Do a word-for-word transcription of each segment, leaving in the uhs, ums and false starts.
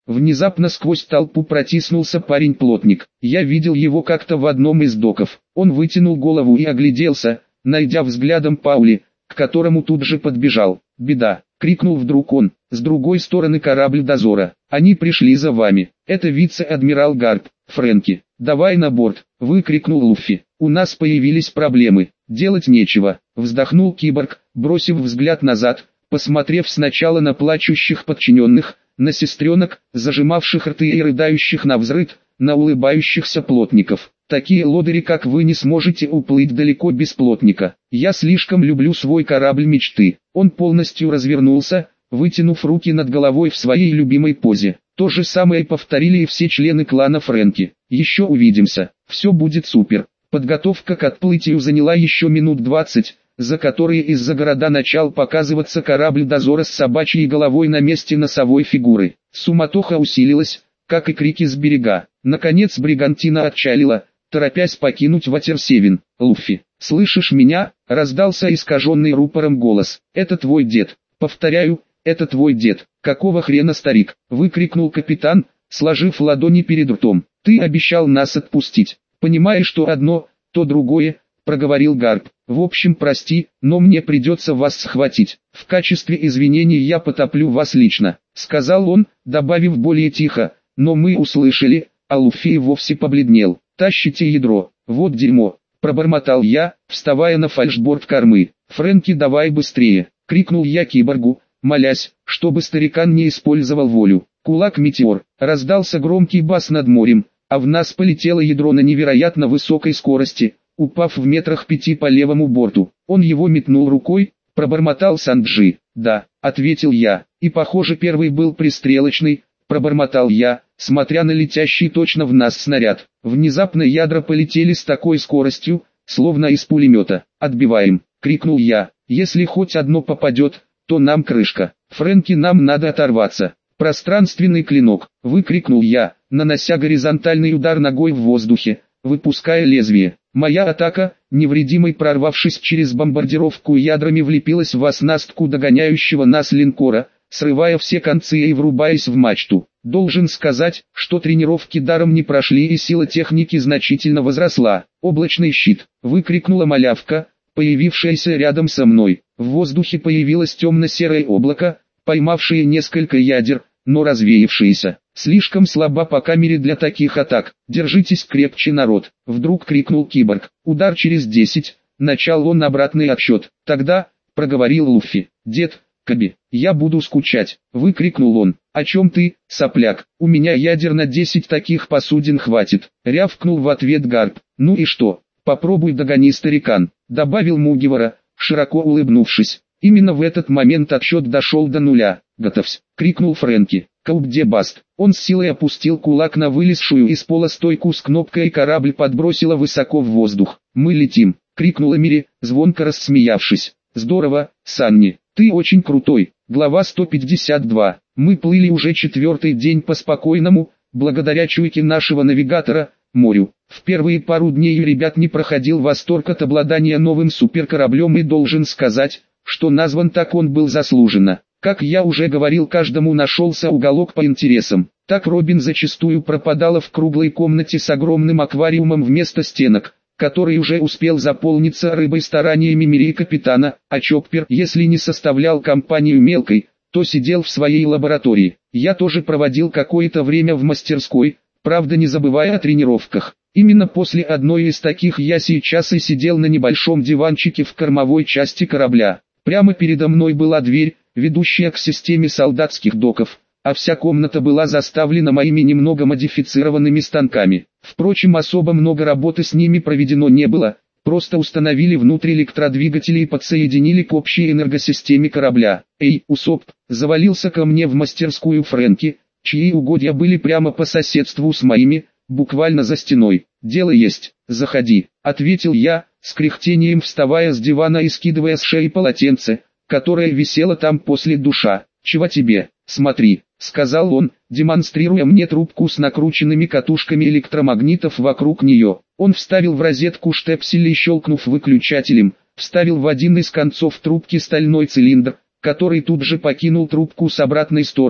Внезапно сквозь толпу протиснулся парень-плотник. Я видел его как-то в одном из доков. Он вытянул голову и огляделся, найдя взглядом Паули, к которому тут же подбежал. «Беда!» — крикнул вдруг он. «С другой стороны корабль дозора. Они пришли за вами. Это вице-адмирал Гарп. Фрэнки, давай на борт!» — выкрикнул Луффи. «У нас появились проблемы. Делать нечего», — вздохнул киборг, бросив взгляд назад, посмотрев сначала на плачущих подчиненных, на сестренок, зажимавших рты и рыдающих навзрыд, на улыбающихся плотников. «Такие лодыри, как вы, не сможете уплыть далеко без плотника. Я слишком люблю свой корабль мечты». Он полностью развернулся, вытянув руки над головой в своей любимой позе. То же самое повторили и все члены клана Фрэнки. «Еще увидимся. Все будет супер». Подготовка к отплытию заняла еще минут двадцать, за которые из-за города начал показываться корабль дозора с собачьей головой на месте носовой фигуры. Суматоха усилилась, как и крики с берега. Наконец бригантина отчалила, торопясь покинуть Ватерсевен. «Луффи, слышишь меня?» — раздался искаженный рупором голос. «Это твой дед. Повторяю, это твой дед». «Какого хрена, старик?» — выкрикнул капитан, сложив ладони перед ртом. «Ты обещал нас отпустить. Понимаешь, что одно, то другое», — проговорил Гарп. «В общем, прости, но мне придется вас схватить. В качестве извинений я потоплю вас лично», — сказал он, добавив более тихо. «Но мы услышали», а Луффи вовсе побледнел. «Тащите ядро, вот дерьмо», — пробормотал я, вставая на фальшборд кормы. «Фрэнки, давай быстрее», — крикнул я киборгу, молясь, чтобы старикан не использовал волю. «Кулак-метеор», — раздался громкий бас над морем, а в нас полетело ядро на невероятно высокой скорости, упав в метрах пяти по левому борту. Он его метнул рукой, пробормотал Санджи. «Да», — ответил я, — «и похоже первый был пристрелочный», — пробормотал я, смотря на летящий точно в нас снаряд. Внезапно ядра полетели с такой скоростью, словно из пулемета. «Отбиваем», — крикнул я, — «если хоть одно попадет, то нам крышка. Фрэнки, нам надо оторваться». «Пространственный клинок», — выкрикнул я, нанося горизонтальный удар ногой в воздухе, выпуская лезвие. Моя атака, невредимой прорвавшись через бомбардировку ядрами, влепилась в оснастку догоняющего нас линкора, срывая все концы и врубаясь в мачту. Должен сказать, что тренировки даром не прошли и сила техники значительно возросла. «Облачный щит», — выкрикнула малявка, появившаяся рядом со мной. В воздухе появилось темно-серое облако, поймавшее несколько ядер, но развеявшиеся. «Слишком слаба по камере для таких атак. Держитесь крепче, народ!» — вдруг крикнул киборг. «Удар через десять», — начал он обратный отсчет. «Тогда», — проговорил Луффи, — «дед, Каби, я буду скучать», — выкрикнул он. «О чем ты, сопляк? У меня ядер на десять таких посудин хватит», — рявкнул в ответ Гарп. «Ну и что? Попробуй догони, старикан», — добавил Мугивара, широко улыбнувшись. Именно в этот момент отсчет дошел до нуля. «Готовься!» — крикнул Фрэнки. «Каубде баст!» Он с силой опустил кулак на вылезшую из пола стойку с кнопкой, и корабль подбросило высоко в воздух. «Мы летим!» — крикнула Мири, звонко рассмеявшись. «Здорово, Санни! Ты очень крутой!» Глава сто пятьдесят два. Мы плыли уже четвертый день по спокойному, благодаря чуйке нашего навигатора, морю. В первые пару дней у ребят не проходил восторг от обладания новым суперкораблем, и должен сказать, что назван так он был заслуженно. Как я уже говорил, каждому нашелся уголок по интересам. Так Робин зачастую пропадала в круглой комнате с огромным аквариумом вместо стенок, который уже успел заполниться рыбой стараниями Мири и капитана, а Чоппер, если не составлял компанию мелкой, то сидел в своей лаборатории. Я тоже проводил какое-то время в мастерской, правда не забывая о тренировках. Именно после одной из таких я сейчас и сидел на небольшом диванчике в кормовой части корабля. Прямо передо мной была дверь, ведущая к системе солдатских доков, а вся комната была заставлена моими немного модифицированными станками. Впрочем, особо много работы с ними проведено не было, просто установили внутрь электродвигатели и подсоединили к общей энергосистеме корабля. «Эй, Усоп!» — завалился ко мне в мастерскую Фрэнки, чьи угодья были прямо по соседству с моими, буквально за стеной. «Дело есть, заходи», — ответил я, с кряхтением вставая с дивана и скидывая с шеи полотенце, которое висело там после душа. «Чего тебе? Смотри», — сказал он, демонстрируя мне трубку с накрученными катушками электромагнитов вокруг нее. Он вставил в розетку штепсель и, щелкнув выключателем, вставил в один из концов трубки стальной цилиндр, который тут же покинул трубку с обратной стороны,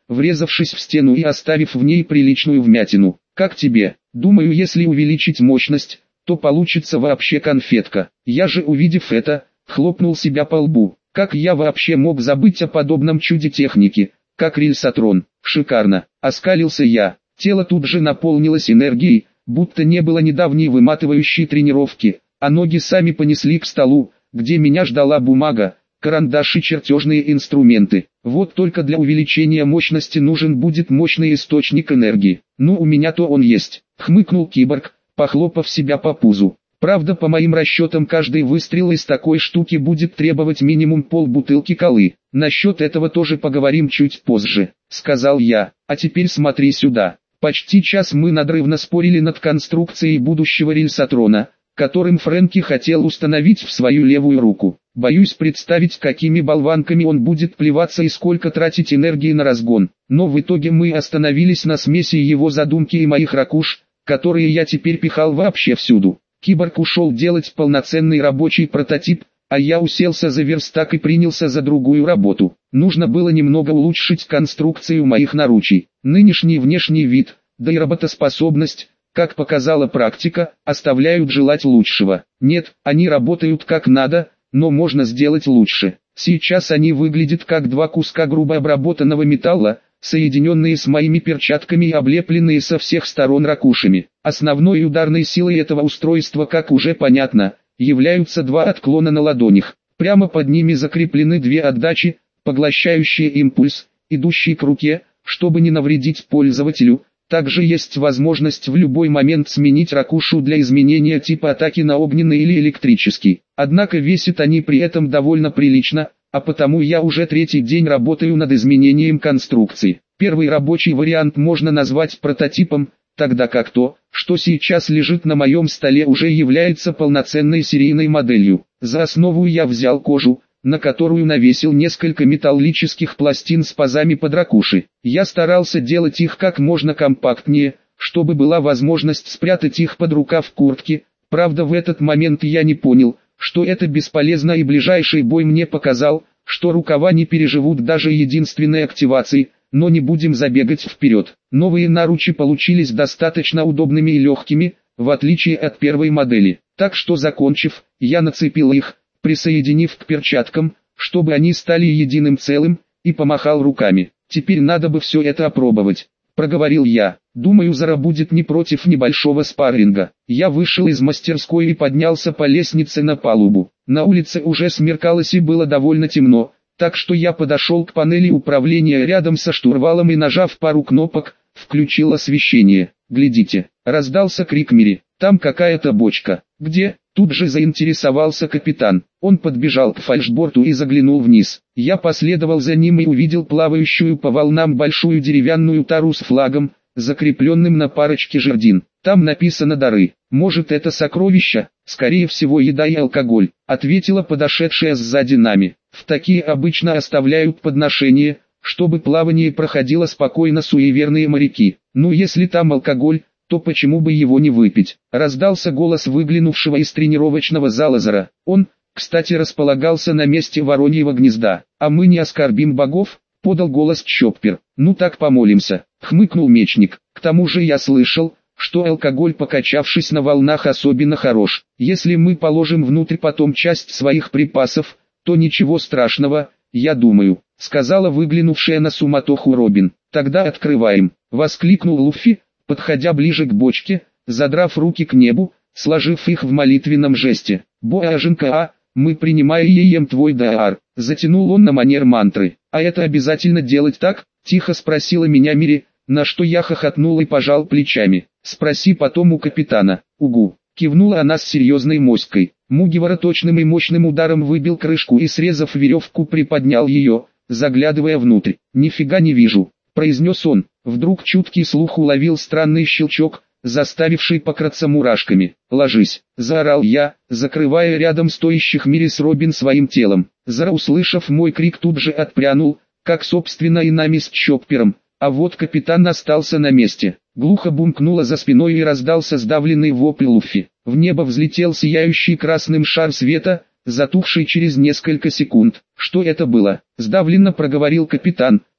врезавшись в стену и оставив в ней приличную вмятину. «Как тебе? Думаю, если увеличить мощность, то получится вообще конфетка». Я же, увидев это, хлопнул себя по лбу. Как я вообще мог забыть о подобном чуде техники, как рельсотрон? Шикарно. Оскалился я. Тело тут же наполнилось энергией, будто не было недавней выматывающей тренировки, а ноги сами понесли к столу, где меня ждала бумага, карандаш и чертежные инструменты. Вот только для увеличения мощности нужен будет мощный источник энергии. Ну, у меня-то он есть, хмыкнул киборг, похлопав себя по пузу. Правда, по моим расчетам, каждый выстрел из такой штуки будет требовать минимум полбутылки колы. Насчет этого тоже поговорим чуть позже, сказал я. А теперь смотри сюда. Почти час мы надрывно спорили над конструкцией будущего рельсотрона, которым Фрэнки хотел установить в свою левую руку. Боюсь представить, какими болванками он будет плеваться и сколько тратить энергии на разгон. Но в итоге мы остановились на смеси его задумки и моих ракуш, которые я теперь пихал вообще всюду. Киборг ушел делать полноценный рабочий прототип, а я уселся за верстак и принялся за другую работу. Нужно было немного улучшить конструкцию моих наручий. Нынешний внешний вид, да и работоспособность, как показала практика, оставляют желать лучшего. Нет, они работают как надо, но можно сделать лучше. Сейчас они выглядят как два куска грубо обработанного металла, соединенные с моими перчатками и облепленные со всех сторон ракушами. Основной ударной силой этого устройства, как уже понятно, являются два отклона на ладонях. Прямо под ними закреплены две отдачи, поглощающие импульс, идущий к руке, чтобы не навредить пользователю. Также есть возможность в любой момент сменить ракушу для изменения типа атаки на огненный или электрический. Однако весят они при этом довольно прилично, а потому я уже третий день работаю над изменением конструкции. Первый рабочий вариант можно назвать прототипом, тогда как то, что сейчас лежит на моем столе, уже является полноценной серийной моделью. За основу я взял кожу, на которую навесил несколько металлических пластин с пазами под ракуши. Я старался делать их как можно компактнее, чтобы была возможность спрятать их под рукав куртки. Правда, в этот момент я не понял, что это бесполезно, и ближайший бой мне показал, что рукава не переживут даже единственной активации, но не будем забегать вперед. Новые наручи получились достаточно удобными и легкими, в отличие от первой модели. Так что, закончив, я нацепил их, присоединив к перчаткам, чтобы они стали единым целым, и помахал руками. Теперь надо бы все это опробовать, проговорил я. Думаю, Зара будет не против небольшого спарринга. Я вышел из мастерской и поднялся по лестнице на палубу. На улице уже смеркалось и было довольно темно, так что я подошел к панели управления рядом со штурвалом и, нажав пару кнопок, включил освещение. «Глядите!» — раздался крик Мири. «Там какая-то бочка». «Где?» — тут же заинтересовался капитан. Он подбежал к фальшборту и заглянул вниз. Я последовал за ним и увидел плавающую по волнам большую деревянную тару с флагом, закрепленным на парочке жердин. Там написано «Дары». «Может, это сокровища?» «Скорее всего, еда и алкоголь», — ответила подошедшая сзади нами. «В такие обычно оставляют подношения, чтобы плавание проходило спокойно суеверные моряки. Ну, если там алкоголь, то почему бы его не выпить?» Раздался голос выглянувшего из тренировочного зала Зара. Он, кстати, располагался на месте вороньего гнезда. «А мы не оскорбим богов?» — подал голос Чоппер. «Ну так помолимся», — хмыкнул мечник. «К тому же я слышал, что алкоголь, покачавшись на волнах, особенно хорош. Если мы положим внутрь потом часть своих припасов, то ничего страшного, я думаю», — сказала выглянувшая на суматоху Робин. «Тогда открываем», — воскликнул Луффи, подходя ближе к бочке, задрав руки к небу, сложив их в молитвенном жесте. «Боаженка, мы принимаем твой дар», — затянул он на манер мантры. «А это обязательно делать так?» — тихо спросила меня Мири, на что я хохотнул и пожал плечами. «Спроси потом у капитана». «Угу», — кивнула она с серьезной моськой. Мугивара точным и мощным ударом выбил крышку и, срезав веревку, приподнял ее, заглядывая внутрь. «Нифига не вижу», — произнес он. Вдруг чуткий слух уловил странный щелчок, заставивший покрыться мурашками. «Ложись!» — заорал я, закрывая рядом стоящих Мири с Робин своим телом. Зара, услышав мой крик, тут же отпрянул, как собственно и нами с Чоппером, а вот капитан остался на месте. Глухо бумкнуло за спиной и раздался сдавленный вопль Луффи. В небо взлетел сияющий красным шар света, затухший через несколько секунд. «Что это было?» — сдавленно проговорил капитан,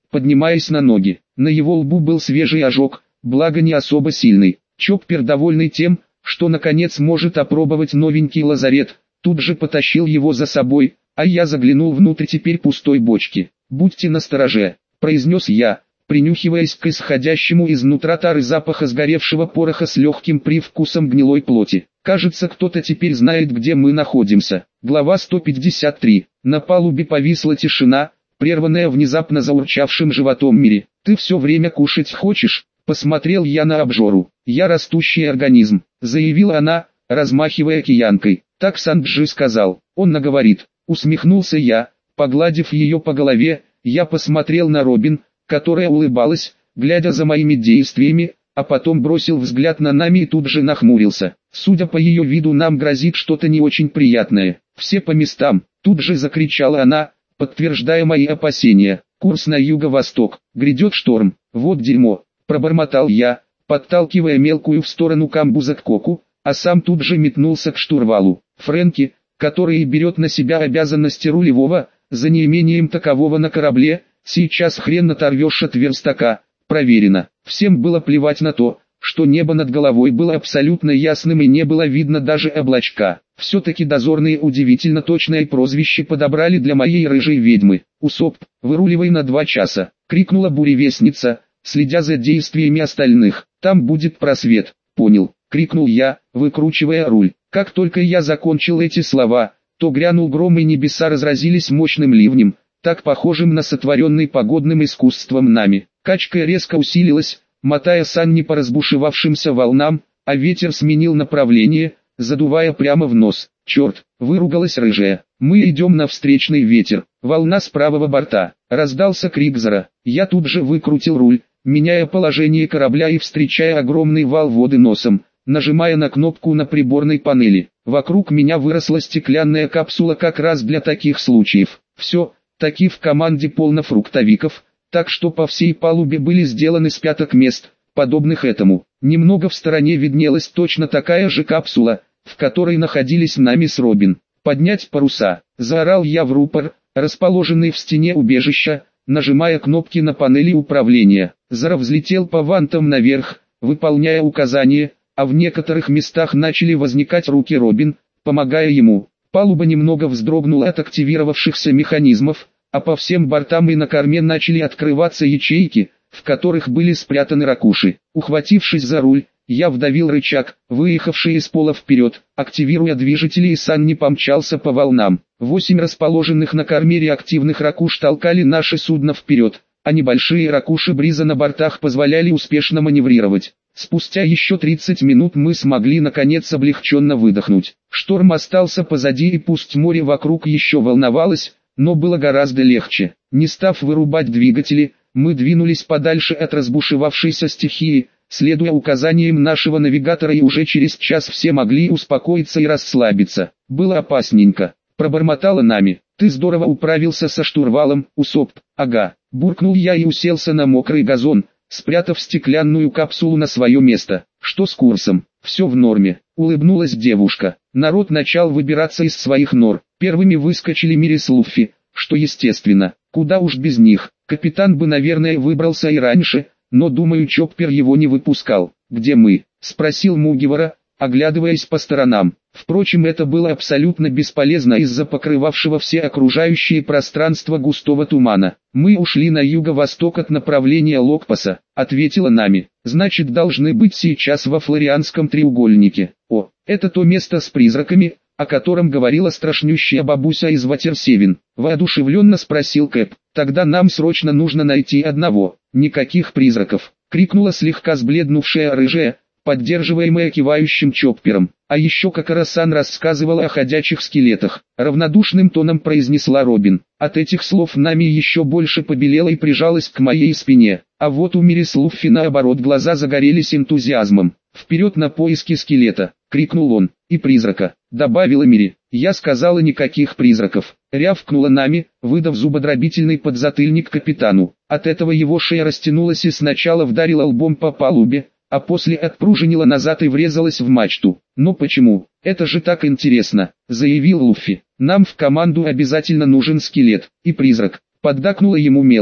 поднимаясь на ноги. На его лбу был свежий ожог, благо не особо сильный. Чоппер, довольный тем, что наконец может опробовать новенький лазарет, тут же потащил его за собой, а я заглянул внутрь теперь пустой бочки. «Будьте настороже», — произнес я, принюхиваясь к исходящему изнутра тары запаха сгоревшего пороха с легким привкусом гнилой плоти. «Кажется, кто-то теперь знает, где мы находимся». Глава сто пятьдесят три. На палубе повисла тишина, прерванная внезапно заурчавшим животом Мири. «Ты все время кушать хочешь?» Посмотрел я на обжору. «Я растущий организм», — заявила она, размахивая киянкой. «Так Санджи сказал, он наговорит». Усмехнулся я, погладив ее по голове. Я посмотрел на Робин, которая улыбалась, глядя за моими действиями, а потом бросил взгляд на нами и тут же нахмурился. Судя по ее виду, нам грозит что-то не очень приятное. «Все по местам», — тут же закричала она, подтверждая мои опасения. «Курс на юго-восток, грядет шторм, вот дерьмо», — пробормотал я, подталкивая мелкую в сторону камбуза к коку, а сам тут же метнулся к штурвалу. Фрэнки, который берет на себя обязанности рулевого, за неимением такового на корабле, сейчас хрен оторвешь от верстака, проверено. Всем было плевать на то, что небо над головой было абсолютно ясным и не было видно даже облачка. Все-таки дозорные удивительно точное прозвище подобрали для моей рыжей ведьмы. «Усоп, выруливай на два часа», — крикнула буревестница, следя за действиями остальных. «Там будет просвет». «Понял», — крикнул я, выкручивая руль. Как только я закончил эти слова, то грянул гром и небеса разразились мощным ливнем, так похожим на сотворенный погодным искусством нами. Качка резко усилилась, мотая сани по разбушевавшимся волнам, а ветер сменил направление, задувая прямо в нос. «Черт!» — выругалась рыжая. «Мы идем на встречный ветер. Волна с правого борта!» — раздался крик Зара. Я тут же выкрутил руль, меняя положение корабля и встречая огромный вал воды носом, нажимая на кнопку на приборной панели. Вокруг меня выросла стеклянная капсула как раз для таких случаев. Все, таки в команде полно фруктовиков, так что по всей палубе были сделаны с пяток мест, подобных этому. Немного в стороне виднелась точно такая же капсула, в которой находились нами с Робин. «Поднять паруса!» – заорал я в рупор, расположенный в стене убежища, нажимая кнопки на панели управления. Зара взлетел по вантам наверх, выполняя указания, а в некоторых местах начали возникать руки Робин, помогая ему. Палуба немного вздрогнула от активировавшихся механизмов, а по всем бортам и на корме начали открываться ячейки, в которых были спрятаны ракуши. Ухватившись за руль, я вдавил рычаг, выехавший из пола вперед, активируя движители, и Санни помчался по волнам. Восемь расположенных на корме реактивных ракуш толкали наше судно вперед, а небольшие ракуши бриза на бортах позволяли успешно маневрировать. Спустя еще тридцать минут мы смогли наконец облегченно выдохнуть. Шторм остался позади, и пусть море вокруг еще волновалось, но было гораздо легче. Не став вырубать двигатели, мы двинулись подальше от разбушевавшейся стихии, следуя указаниям нашего навигатора, и уже через час все могли успокоиться и расслабиться. Было опасненько. Пробормотала нами. «Ты здорово управился со штурвалом, Усоп». «Ага», буркнул я и уселся на мокрый газон, спрятав стеклянную капсулу на свое место. «Что с курсом?» «Все в норме», — улыбнулась девушка. Народ начал выбираться из своих нор. Первыми выскочили Мири с Луффи, что естественно, куда уж без них. Капитан бы, наверное, выбрался и раньше, но, думаю, Чоппер его не выпускал. «Где мы?» — спросил Мугивара, оглядываясь по сторонам. Впрочем, это было абсолютно бесполезно из-за покрывавшего все окружающие пространство густого тумана. «Мы ушли на юго-восток от направления Локпаса», — ответила нами. «Значит, должны быть сейчас во Флорианском треугольнике». «О, это то место с призраками, о котором говорила страшнющая бабуся из Ватерсевен», — воодушевленно спросил Кэп. «Тогда нам срочно нужно найти одного». «Никаких призраков», — крикнула слегка сбледнувшая рыжая, поддерживаемая кивающим Чоппером. «А еще Кокоро-сан рассказывала о ходячих скелетах», — равнодушным тоном произнесла Робин. От этих слов нами еще больше побелела и прижалась к моей спине. А вот у Мири с Луффи наоборот глаза загорелись энтузиазмом. «Вперед на поиски скелета!» — крикнул он. «И призрака!» — добавила Мири. «Я сказала, никаких призраков!» — рявкнула нами, выдав зубодробительный подзатыльник капитану. От этого его шея растянулась и сначала вдарила лбом по палубе, а после отпружинила назад и врезалась в мачту. «Но почему? Это же так интересно!» — заявил Луффи. «Нам в команду обязательно нужен скелет и призрак», — поддакнула ему мелкая.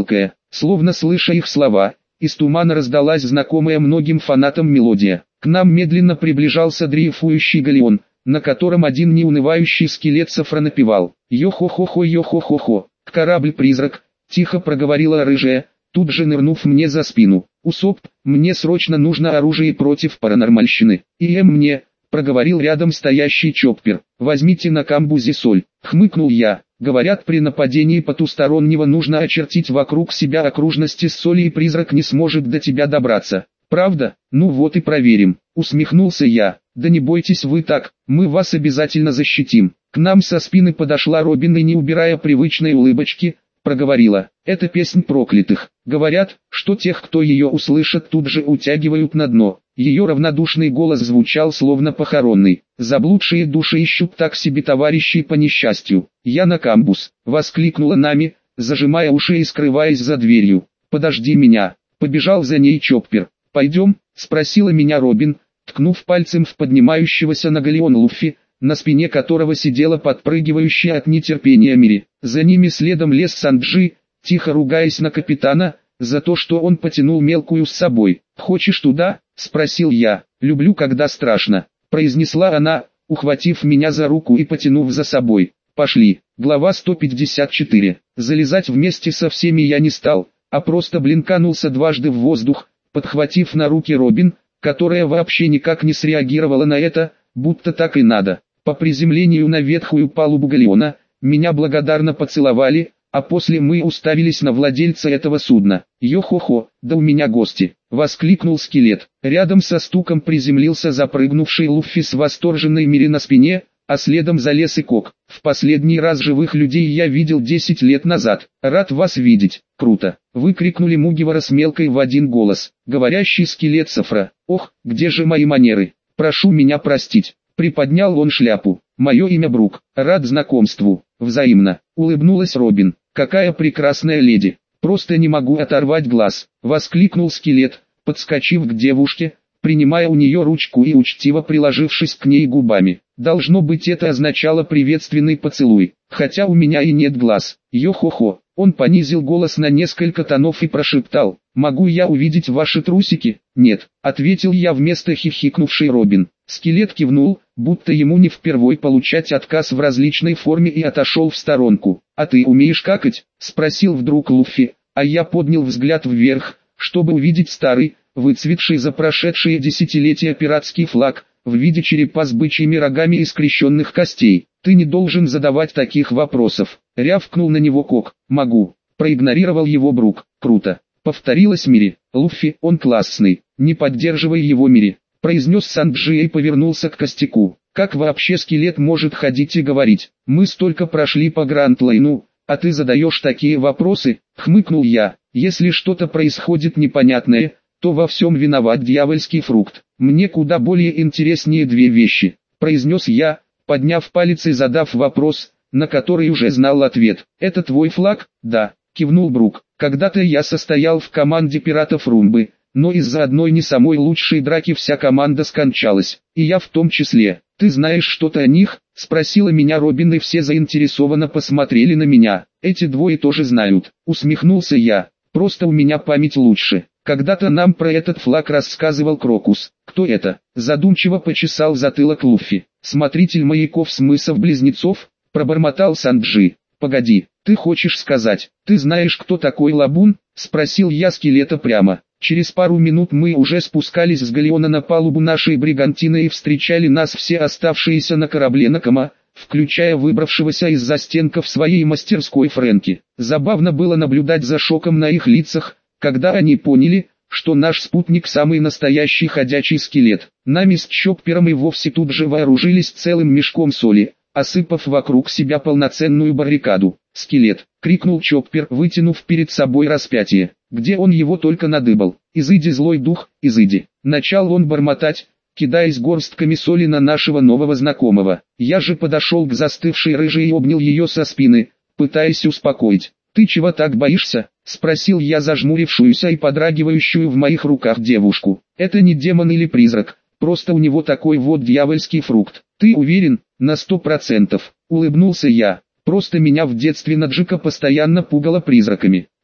Словно слыша их слова, из тумана раздалась знакомая многим фанатам мелодия. К нам медленно приближался дрейфующий галеон, на котором один неунывающий скелет Софра напевал: «Йо-хо-хо-хо, йо-хо-хо-хо, корабль-призрак», — тихо проговорила рыжая, тут же нырнув мне за спину. «Усоп, мне срочно нужно оружие против паранормальщины». «И эм мне», — проговорил рядом стоящий Чоппер. «Возьмите на камбузе соль», — хмыкнул я. «Говорят, при нападении потустороннего нужно очертить вокруг себя окружности с соли, и призрак не сможет до тебя добраться. Правда? Ну вот и проверим», — усмехнулся я. «Да не бойтесь вы так, мы вас обязательно защитим». К нам со спины подошла Робин и, не убирая привычной улыбочки, проговорила: «Это песнь проклятых. Говорят, что тех, кто ее услышит, тут же утягивают на дно». Ее равнодушный голос звучал словно похоронный. «Заблудшие души ищут так себе товарищей по несчастью». «Я на камбуз», — воскликнула Нами, зажимая уши и скрываясь за дверью. «Подожди меня», — побежал за ней Чоппер. «Пойдем?» — спросила меня Робин, ткнув пальцем в поднимающегося на галеон Луффи, на спине которого сидела подпрыгивающая от нетерпения Мири. За ними следом лез Санджи, тихо ругаясь на капитана, за то, что он потянул мелкую с собой. «Хочешь туда?» — спросил я. «Люблю, когда страшно», — произнесла она, ухватив меня за руку и потянув за собой. «Пошли». Глава сто пятьдесят четыре. Залезать вместе со всеми я не стал, а просто блинканулся дважды в воздух, подхватив на руки Робин, которая вообще никак не среагировала на это, будто так и надо. По приземлению на ветхую палубу галеона, меня благодарно поцеловали, а после мы уставились на владельца этого судна. «Йо-хо-хо, да у меня гости!» — воскликнул скелет. Рядом со стуком приземлился запрыгнувший Луффи с восторженной Мири на спине, а следом залез и Кок. «В последний раз живых людей я видел десять лет назад. Рад вас видеть, круто!» — выкрикнули Мугивара с Мелкой в один голос. Говорящий скелет Софра: «Ох, где же мои манеры? Прошу меня простить». Приподнял он шляпу. «Мое имя Брук, рад знакомству». «Взаимно», — улыбнулась Робин. «Какая прекрасная леди! Просто не могу оторвать глаз», — воскликнул скелет, подскочив к девушке, принимая у нее ручку и учтиво приложившись к ней губами. Должно быть, это означало приветственный поцелуй, хотя у меня и нет глаз. «Йо-хо-хо». Он понизил голос на несколько тонов и прошептал: «Могу я увидеть ваши трусики?» «Нет», — ответил я вместо хихикнувшей Робин. Скелет кивнул, будто ему не впервой получать отказ в различной форме, и отошел в сторонку. «А ты умеешь какать?» — спросил вдруг Луффи, а я поднял взгляд вверх, чтобы увидеть старый, выцветший за прошедшие десятилетия пиратский флаг, в виде черепа с бычьими рогами и скрещенных костей. «Ты не должен задавать таких вопросов», — рявкнул на него Кок. «Могу», — проигнорировал его Брук. «Круто», — повторилась Мири. «Луффи, он классный, не поддерживай его, Мири», — произнес Санджи и повернулся к костяку. «Как вообще скелет может ходить и говорить? Мы столько прошли по Гранд-Лайну, а ты задаешь такие вопросы?» — хмыкнул я. «Если что-то происходит непонятное, то во всем виноват дьявольский фрукт. Мне куда более интереснее две вещи», — произнес я, подняв палец и задав вопрос, на который уже знал ответ. «Это твой флаг?» «Да», — кивнул Брук. «Когда-то я состоял в команде пиратов Румбы, но из-за одной не самой лучшей драки вся команда скончалась, и я в том числе. Ты знаешь что-то о них?» — спросила меня Робин, и все заинтересованно посмотрели на меня. «Эти двое тоже знают», — усмехнулся я. «Просто у меня память лучше. Когда-то нам про этот флаг рассказывал Крокус». «Кто это?» — задумчиво почесал затылок Луффи. «Смотритель маяков Смысов-близнецов», — пробормотал Санджи. «Погоди, ты хочешь сказать, ты знаешь, кто такой Лабун?» — спросил я скелета прямо. Через пару минут мы уже спускались с галеона на палубу нашей бригантины, и встречали нас все оставшиеся на корабле Накама, включая выбравшегося из застенков своей мастерской Фрэнки. Забавно было наблюдать за шоком на их лицах, когда они поняли, что наш спутник самый настоящий ходячий скелет. Нами с Чоппером и вовсе тут же вооружились целым мешком соли, осыпав вокруг себя полноценную баррикаду. «Скелет!» — крикнул Чоппер, вытянув перед собой распятие. Где он его только надыбал. «Изыди, злой дух, изыди!» Начал он бормотать, кидаясь горстками соли на нашего нового знакомого. Я же подошел к застывшей рыжей и обнял ее со спины, пытаясь успокоить. «Ты чего так боишься?» — спросил я зажмурившуюся и подрагивающую в моих руках девушку. «Это не демон или призрак, просто у него такой вот дьявольский фрукт». «Ты уверен?» «На сто процентов», — улыбнулся я. «Просто меня в детстве Наджика постоянно пугало призраками.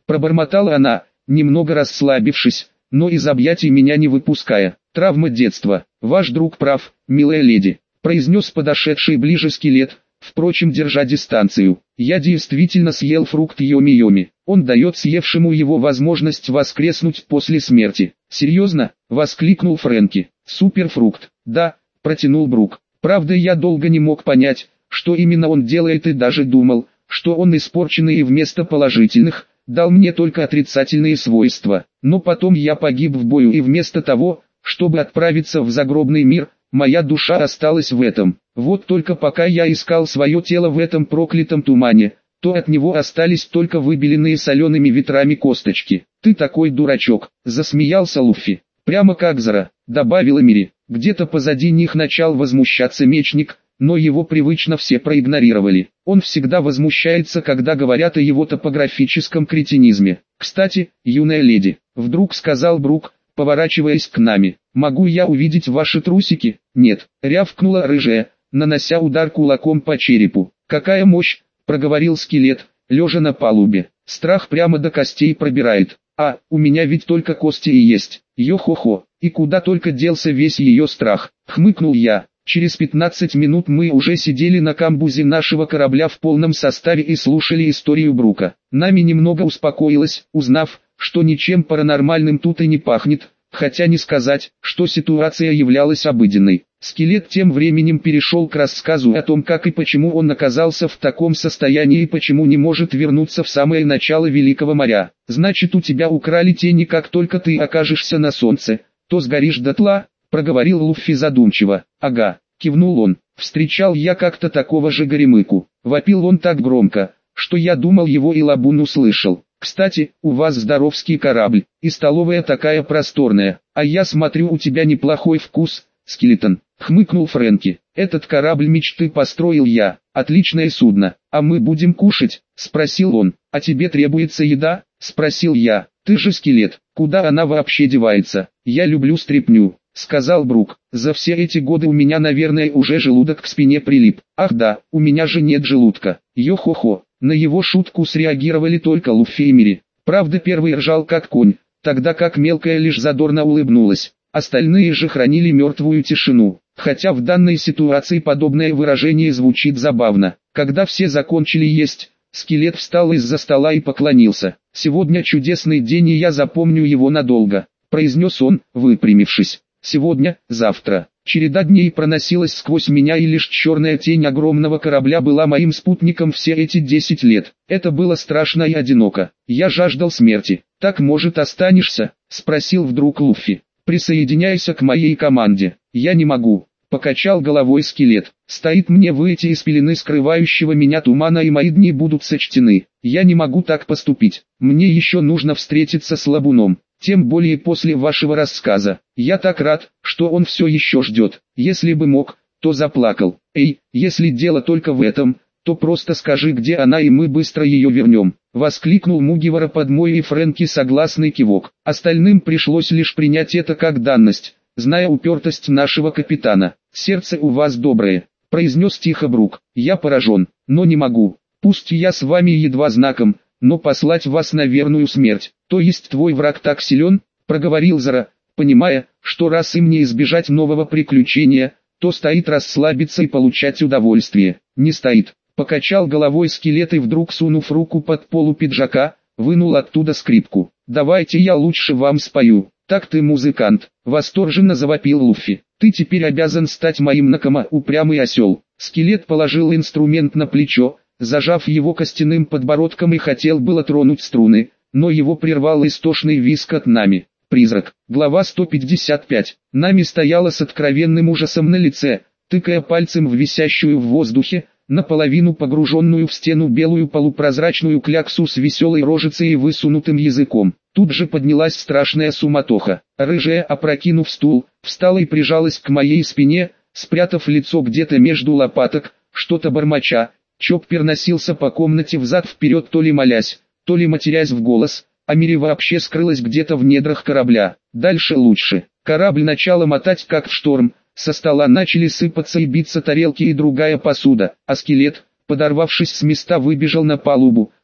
Пробормотала она, немного расслабившись, но из объятий меня не выпуская. Травма детства. Ваш друг прав, милая леди, произнес подошедший ближе скелет, впрочем держа дистанцию. Я действительно съел фрукт Йоми-Йоми. Он дает съевшему его возможность воскреснуть после смерти. Серьезно? Воскликнул Фрэнки. Суперфрукт. Да, протянул Брук. Правда, я долго не мог понять, что именно он делает, и даже думал, что он испорченный и вместо положительных дал мне только отрицательные свойства. Но потом я погиб в бою, и вместо того, чтобы отправиться в загробный мир, моя душа осталась в этом. Вот только пока я искал свое тело в этом проклятом тумане, то от него остались только выбеленные солеными ветрами косточки. Ты такой дурачок, засмеялся Луффи. Прямо как Зора, добавила Мири. Где-то позади них начал возмущаться мечник, но его привычно все проигнорировали. Он всегда возмущается, когда говорят о его топографическом кретинизме. Кстати, юная леди, вдруг сказал Брук, поворачиваясь к нами. «Могу я увидеть ваши трусики?» «Нет», — рявкнула рыжая, нанося удар кулаком по черепу. «Какая мощь!» — проговорил скелет, лежа на палубе. «Страх прямо до костей пробирает. А, у меня ведь только кости и есть. Йо-хо-хо, и куда только делся весь ее страх?» — хмыкнул я. Через пятнадцать минут мы уже сидели на камбузе нашего корабля в полном составе и слушали историю Брука. Нами немного успокоилось, узнав, что ничем паранормальным тут и не пахнет, хотя не сказать, что ситуация являлась обыденной. Скелет тем временем перешел к рассказу о том, как и почему он оказался в таком состоянии и почему не может вернуться в самое начало Великого моря. «Значит, у тебя украли тени, как только ты окажешься на солнце, то сгоришь дотла», — проговорил Луффи задумчиво. «Ага», — кивнул он. «Встречал я как-то такого же горемыку. Вопил он так громко, что я думал, его и Лабун услышал. Кстати, у вас здоровский корабль, и столовая такая просторная, а я смотрю, у тебя неплохой вкус, скелетон», — хмыкнул Фрэнки. «Этот корабль мечты построил я, отличное судно, а мы будем кушать?» — спросил он. «А тебе требуется еда?» — спросил я. «Ты же скелет, куда она вообще девается?» «Я люблю стряпню», — сказал Брук. «За все эти годы у меня, наверное, уже желудок к спине прилип». «Ах да, у меня же нет желудка». Йо-хо-хо. На его шутку среагировали только Луффи и Мири. Правда, первый ржал как конь, тогда как мелкая лишь задорно улыбнулась. Остальные же хранили мертвую тишину. Хотя в данной ситуации подобное выражение звучит забавно. Когда все закончили есть, скелет встал из-за стола и поклонился. «Сегодня чудесный день, и я запомню его надолго», — произнес он, выпрямившись. «Сегодня, завтра». Череда дней проносилась сквозь меня, и лишь черная тень огромного корабля была моим спутником все эти десять лет. Это было страшно и одиноко. Я жаждал смерти. «Так, может, останешься?» — спросил вдруг Луффи. «Присоединяйся к моей команде». «Я не могу», — покачал головой скелет. «Стоит мне выйти из пелены скрывающего меня тумана, и мои дни будут сочтены. Я не могу так поступить. Мне еще нужно встретиться с Лабуном. Тем более после вашего рассказа. Я так рад, что он все еще ждет. Если бы мог, то заплакал. Эй, если дело только в этом, то просто скажи, где она, и мы быстро ее вернем», — воскликнул Мугивара под мой и Фрэнки согласный кивок. Остальным пришлось лишь принять это как данность, зная упертость нашего капитана. «Сердце у вас доброе», — произнес тихо Брук. «Я поражен, но не могу. Пусть я с вами едва знаком, но послать вас на верную смерть». «То есть твой враг так силен?» — проговорил Зора, понимая, что раз им не избежать нового приключения, то стоит расслабиться и получать удовольствие. «Не стоит», — покачал головой скелет и вдруг, сунув руку под полу пиджака, вынул оттуда скрипку. «Давайте я лучше вам спою». «Так ты музыкант», — восторженно завопил Луффи. «Ты теперь обязан стать моим накома, упрямый осел». Скелет положил инструмент на плечо, зажав его костяным подбородком, и хотел было тронуть струны, но его прервал истошный визг от Нами. Призрак. Глава сто пятьдесят пять. Нами стояла с откровенным ужасом на лице, тыкая пальцем в висящую в воздухе, наполовину погруженную в стену белую полупрозрачную кляксу с веселой рожицей и высунутым языком. Тут же поднялась страшная суматоха. Рыжая, опрокинув стул, встала и прижалась к моей спине, спрятав лицо где-то между лопаток, что-то бормоча. Чоппер носился по комнате взад-вперед, то ли молясь, то ли матерясь в голос, а Мири вообще скрылась где-то в недрах корабля. Дальше лучше. Корабль начало мотать как в шторм, со стола начали сыпаться и биться тарелки и другая посуда, а скелет, подорвавшись с места, выбежал на палубу,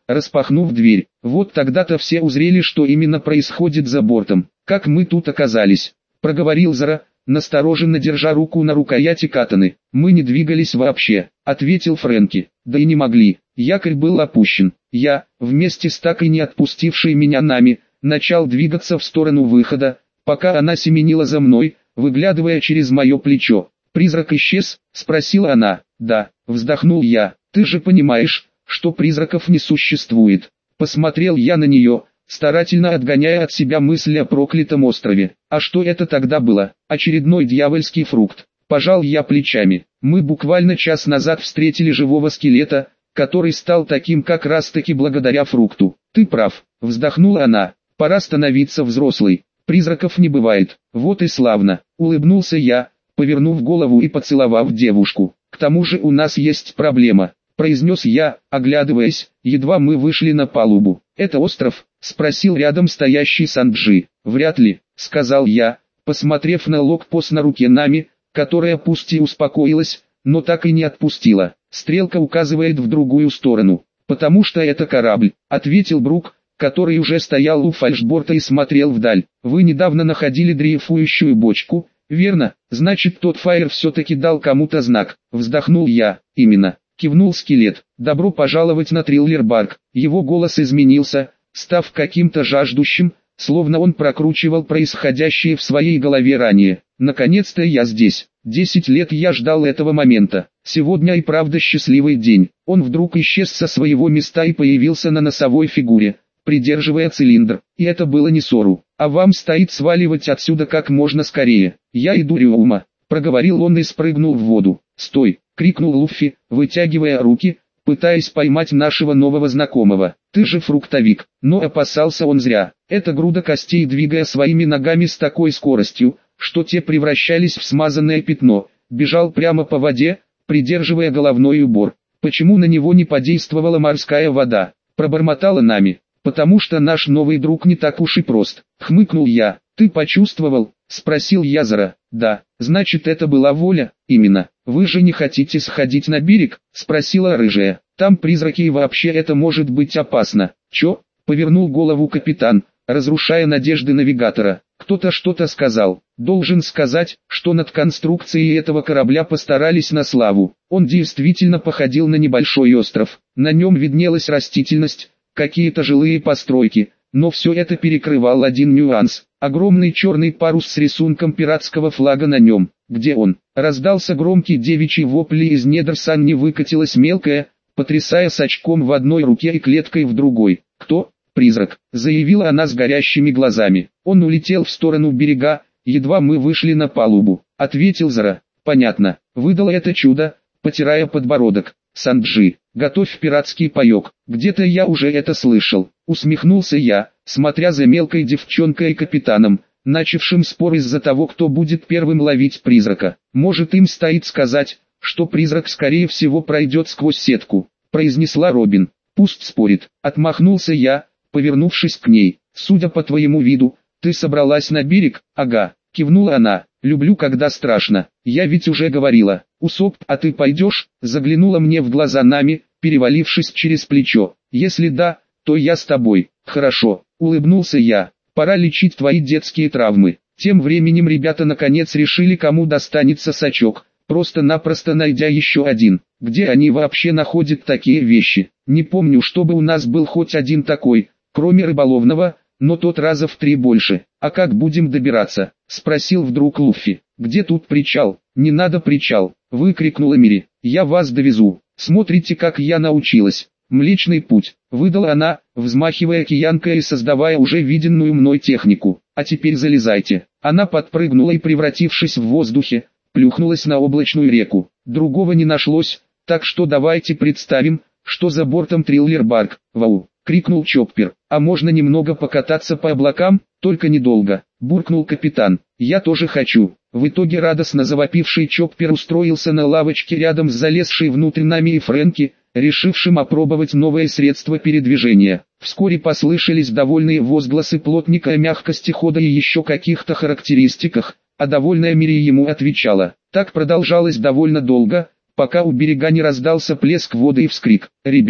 распахнув дверь. Вот тогда-то все узрели, что именно происходит за бортом. «Как мы тут оказались?» — проговорил Зара, настороженно держа руку на рукояти катаны. «Мы не двигались вообще», — ответил Фрэнки. «Да и не могли. Якорь был опущен. Я, вместе с так и не отпустившей меня Нами, начал двигаться в сторону выхода, пока она семенила за мной, выглядывая через мое плечо. «Призрак исчез?» — спросила она. «Да», — вздохнул я. «Ты же понимаешь, что призраков не существует». Посмотрел я на нее, старательно отгоняя от себя мысль о проклятом острове. А что это тогда было? Очередной дьявольский фрукт. Пожал я плечами. Мы буквально час назад встретили живого скелета, который стал таким как раз-таки благодаря фрукту. Ты прав, вздохнула она. Пора становиться взрослой. Призраков не бывает. Вот и славно. Улыбнулся я, повернув голову и поцеловав девушку. К тому же у нас есть проблема, произнес я, оглядываясь, едва мы вышли на палубу. «Это остров?» — спросил рядом стоящий Санджи. «Вряд ли», — сказал я, посмотрев на логпост на руке Нами, которая пусть и успокоилась, но так и не отпустила. «Стрелка указывает в другую сторону, потому что это корабль», — ответил Брук, который уже стоял у фальшборта и смотрел вдаль. «Вы недавно находили дрейфующую бочку, верно? Значит, тот Фаер все-таки дал кому-то знак», — вздохнул я. «Именно». Кивнул скелет. «Добро пожаловать на Триллер-Барк». Его голос изменился, став каким-то жаждущим, словно он прокручивал происходящее в своей голове ранее. «Наконец-то я здесь. Десять лет я ждал этого момента. Сегодня и правда счастливый день». Он вдруг исчез со своего места и появился на носовой фигуре, придерживая цилиндр. И это было не ссору. «А вам стоит сваливать отсюда как можно скорее. Я иду, Рюма», — проговорил он и спрыгнул в воду. «Стой!» — крикнул Луффи, вытягивая руки, пытаясь поймать нашего нового знакомого. «Ты же фруктовик!» Но опасался он зря. Эта груда костей, двигая своими ногами с такой скоростью, что те превращались в смазанное пятно, бежал прямо по воде, придерживая головной убор. «Почему на него не подействовала морская вода?» — пробормотала Нами. «Потому что наш новый друг не так уж и прост», — хмыкнул я. «Ты почувствовал?» — спросил я Зара. «Да, значит, это была воля». «Именно. Вы же не хотите сходить на берег?» — спросила рыжая. «Там призраки и вообще это может быть опасно». «Чё?» — повернул голову капитан, разрушая надежды навигатора. «Кто-то что-то сказал. Должен сказать, что над конструкцией этого корабля постарались на славу. Он действительно походил на небольшой остров. На нем виднелась растительность, какие-то жилые постройки, но все это перекрывал один нюанс. Огромный черный парус с рисунком пиратского флага на нем. Где он? Раздался громкий девичий вопль, и из недр Санни выкатилась мелкая, потрясая с очком в одной руке и клеткой в другой. «Кто?» «Призрак», — заявила она с горящими глазами. «Он улетел в сторону берега, едва мы вышли на палубу», — ответил Зара. «Понятно», — выдало это чудо, потирая подбородок. «Санджи, готовь пиратский паёк, где-то я уже это слышал», — усмехнулся я, смотря за мелкой девчонкой и капитаном, начавшим спор из-за того, кто будет первым ловить призрака. «Может, им стоит сказать, что призрак скорее всего пройдет сквозь сетку», — произнесла Робин. «Пусть спорит», — отмахнулся я, повернувшись к ней. «Судя по твоему виду, ты собралась на берег?» «Ага», — кивнула она. «Люблю, когда страшно. Я ведь уже говорила. Усоп, а ты пойдешь?» Заглянула мне в глаза Нами, перевалившись через плечо. «Если да, то я с тобой». «Хорошо», — улыбнулся я. «Пора лечить твои детские травмы». Тем временем ребята наконец решили, кому достанется сачок, просто-напросто найдя еще один. Где они вообще находят такие вещи? Не помню, чтобы у нас был хоть один такой, кроме рыболовного, но тот раза в три больше. «А как будем добираться?» — спросил вдруг Луффи. «Где тут причал?» «Не надо причал!» — выкрикнула Мири. «Я вас довезу. Смотрите, как я научилась!» «Млечный путь!» — выдала она, взмахивая киянкой и создавая уже виденную мной технику. «А теперь залезайте!» Она подпрыгнула и, превратившись в воздухе, плюхнулась на облачную реку. Другого не нашлось, так что давайте представим, что за бортом Триллер-Барк. «Вау!» — крикнул Чоппер. «А можно немного покататься по облакам? Только недолго», — буркнул капитан. «Я тоже хочу». В итоге радостно завопивший Чоппер устроился на лавочке рядом с залезшей внутрь Нами и Фрэнки, решившим опробовать новое средство передвижения. Вскоре послышались довольные возгласы плотника о мягкости хода и еще каких-то характеристиках, а довольная Мири ему отвечала. Так продолжалось довольно долго, пока у берега не раздался плеск воды и вскрик. «Ребята,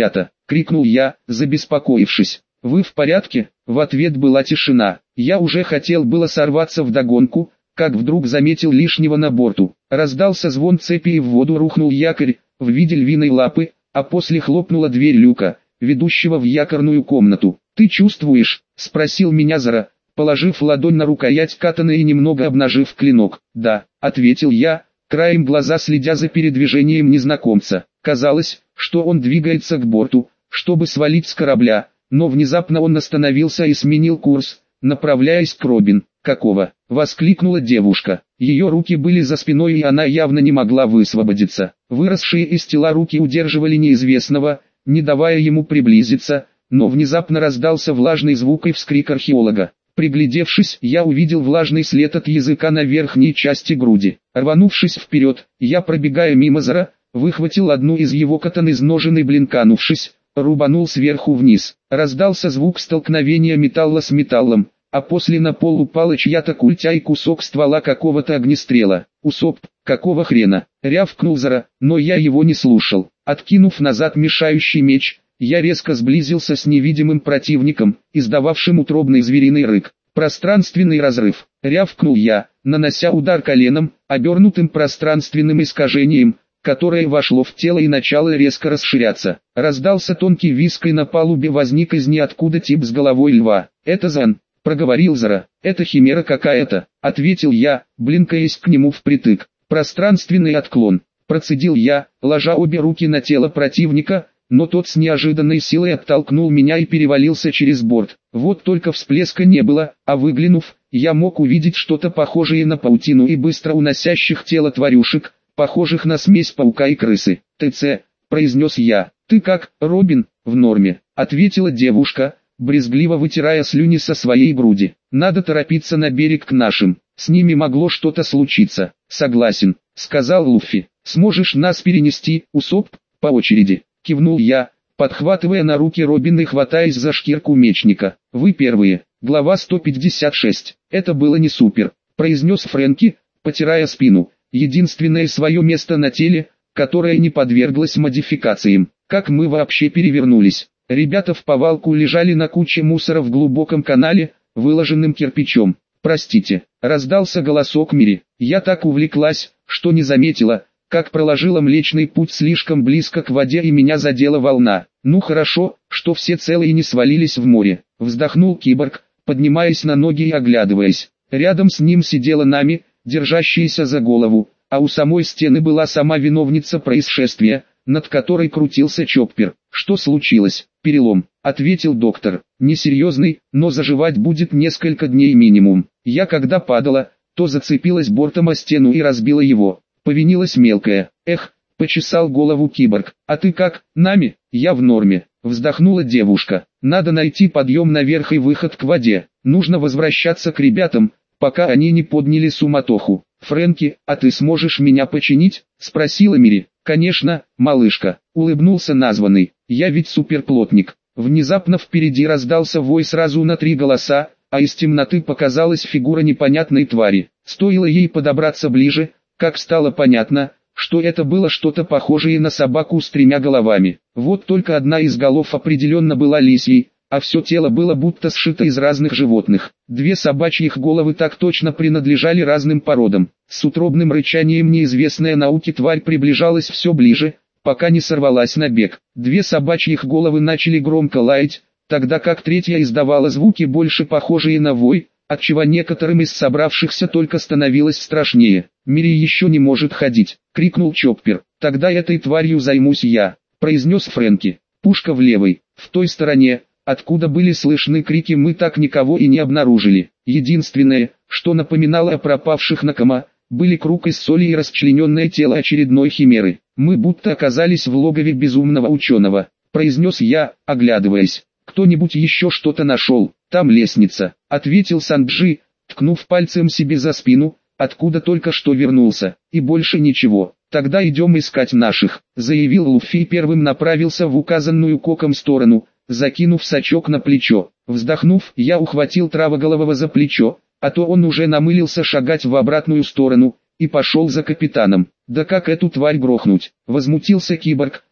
крикнул я, забеспокоившись. «Вы в порядке?» В ответ была тишина. Я уже хотел было сорваться вдогонку, как вдруг заметил лишнего на борту. Раздался звон цепи и в воду рухнул якорь, в виде львиной лапы, а после хлопнула дверь люка, ведущего в якорную комнату. «Ты чувствуешь?» — спросил меня Зара, положив ладонь на рукоять катана и немного обнажив клинок. «Да», — ответил я, краем глаза следя за передвижением незнакомца. Казалось, что он двигается к борту, чтобы свалить с корабля, но внезапно он остановился и сменил курс, направляясь к Робин. «Какого?» — воскликнула девушка. Ее руки были за спиной и она явно не могла высвободиться. Выросшие из тела руки удерживали неизвестного, не давая ему приблизиться, но внезапно раздался влажный звук и вскрик археолога. Приглядевшись, я увидел влажный след от языка на верхней части груди. Рванувшись вперед, я, пробегая мимо Зара, выхватил одну из его катан из ножен и, блинканувшись, рубанул сверху вниз. Раздался звук столкновения металла с металлом, а после на пол упала чья-то культя и кусок ствола какого-то огнестрела. «Усоп, какого хрена?» — рявкнул Зара, но я его не слушал. Откинув назад мешающий меч, я резко сблизился с невидимым противником, издававшим утробный звериный рык. «Пространственный разрыв!» — рявкнул я, нанося удар коленом, обернутым пространственным искажением, которое вошло в тело и начало резко расширяться. Раздался тонкий визг и на палубе возник из ниоткуда тип с головой льва. «Это Зан», — проговорил Зара. «Это химера какая-то», — ответил я, блинкаясь к нему впритык. «Пространственный отклон», — процедил я, ложа обе руки на тело противника, но тот с неожиданной силой оттолкнул меня и перевалился через борт. Вот только всплеска не было, а выглянув, я мог увидеть что-то похожее на паутину и быстро уносящих тело тварюшек, похожих на смесь паука и крысы. «ТЦ», — произнес я. «Ты как, Робин?» «В норме», — ответила девушка, брезгливо вытирая слюни со своей груди. «Надо торопиться на берег к нашим, с ними могло что-то случиться». «Согласен», — сказал Луффи. «Сможешь нас перенести, Усоп?» «По очереди», — кивнул я, подхватывая на руки Робин и хватаясь за шкирку мечника. «Вы первые». Глава сто пятьдесят шесть. «Это было не супер», — произнес Фрэнки, потирая спину. «Единственное свое место на теле, которое не подверглось модификациям. Как мы вообще перевернулись?» Ребята в повалку лежали на куче мусора в глубоком канале, выложенным кирпичом. «Простите», — раздался голосок Мири. «Я так увлеклась, что не заметила, как проложила Млечный Путь слишком близко к воде и меня задела волна. Ну хорошо, что все целы и не свалились в море», — вздохнул киборг, поднимаясь на ноги и оглядываясь. Рядом с ним сидела Нами, держащаяся за голову, а у самой стены была сама виновница происшествия, над которой крутился Чоппер. «Что случилось?» «Перелом», — ответил доктор. «Несерьезный, но заживать будет несколько дней минимум. Я когда падала, то зацепилась бортом о стену и разбила его. Повинилась мелкая». «Эх», — почесал голову киборг. «А ты как, Нами?» «Я в норме», — вздохнула девушка. «Надо найти подъем наверх и выход к воде. Нужно возвращаться к ребятам, пока они не подняли суматоху». «Фрэнки, а ты сможешь меня починить?» — спросила Мири. «Конечно, малышка», — улыбнулся названный. «Я ведь суперплотник». Внезапно впереди раздался вой сразу на три голоса, а из темноты показалась фигура непонятной твари. Стоило ей подобраться ближе, как стало понятно, что это было что-то похожее на собаку с тремя головами. Вот только одна из голов определенно была лисьей, а все тело было будто сшито из разных животных. Две собачьих головы так точно принадлежали разным породам. С утробным рычанием неизвестная науке тварь приближалась все ближе, пока не сорвалась на бег. Две собачьих головы начали громко лаять, тогда как третья издавала звуки больше похожие на вой, отчего некоторым из собравшихся только становилось страшнее. «Мири еще не может ходить», — крикнул Чоппер. «Тогда этой тварью займусь я», — произнес Фрэнки. «Пушка в левой, в той стороне». Откуда были слышны крики, мы так никого и не обнаружили. Единственное, что напоминало о пропавших Накама, были круг из соли и расчлененное тело очередной химеры. «Мы будто оказались в логове безумного ученого», — произнес я, оглядываясь. «Кто-нибудь еще что-то нашел?» «Там лестница», — ответил Санджи, ткнув пальцем себе за спину, откуда только что вернулся. «И больше ничего». «Тогда идем искать наших», — заявил Луффи и первым направился в указанную Коком сторону, закинув сачок на плечо. Вздохнув, я ухватил Травоголового за плечо, а то он уже намылился шагать в обратную сторону, и пошел за капитаном. «Да как эту тварь грохнуть?» — возмутился киборг,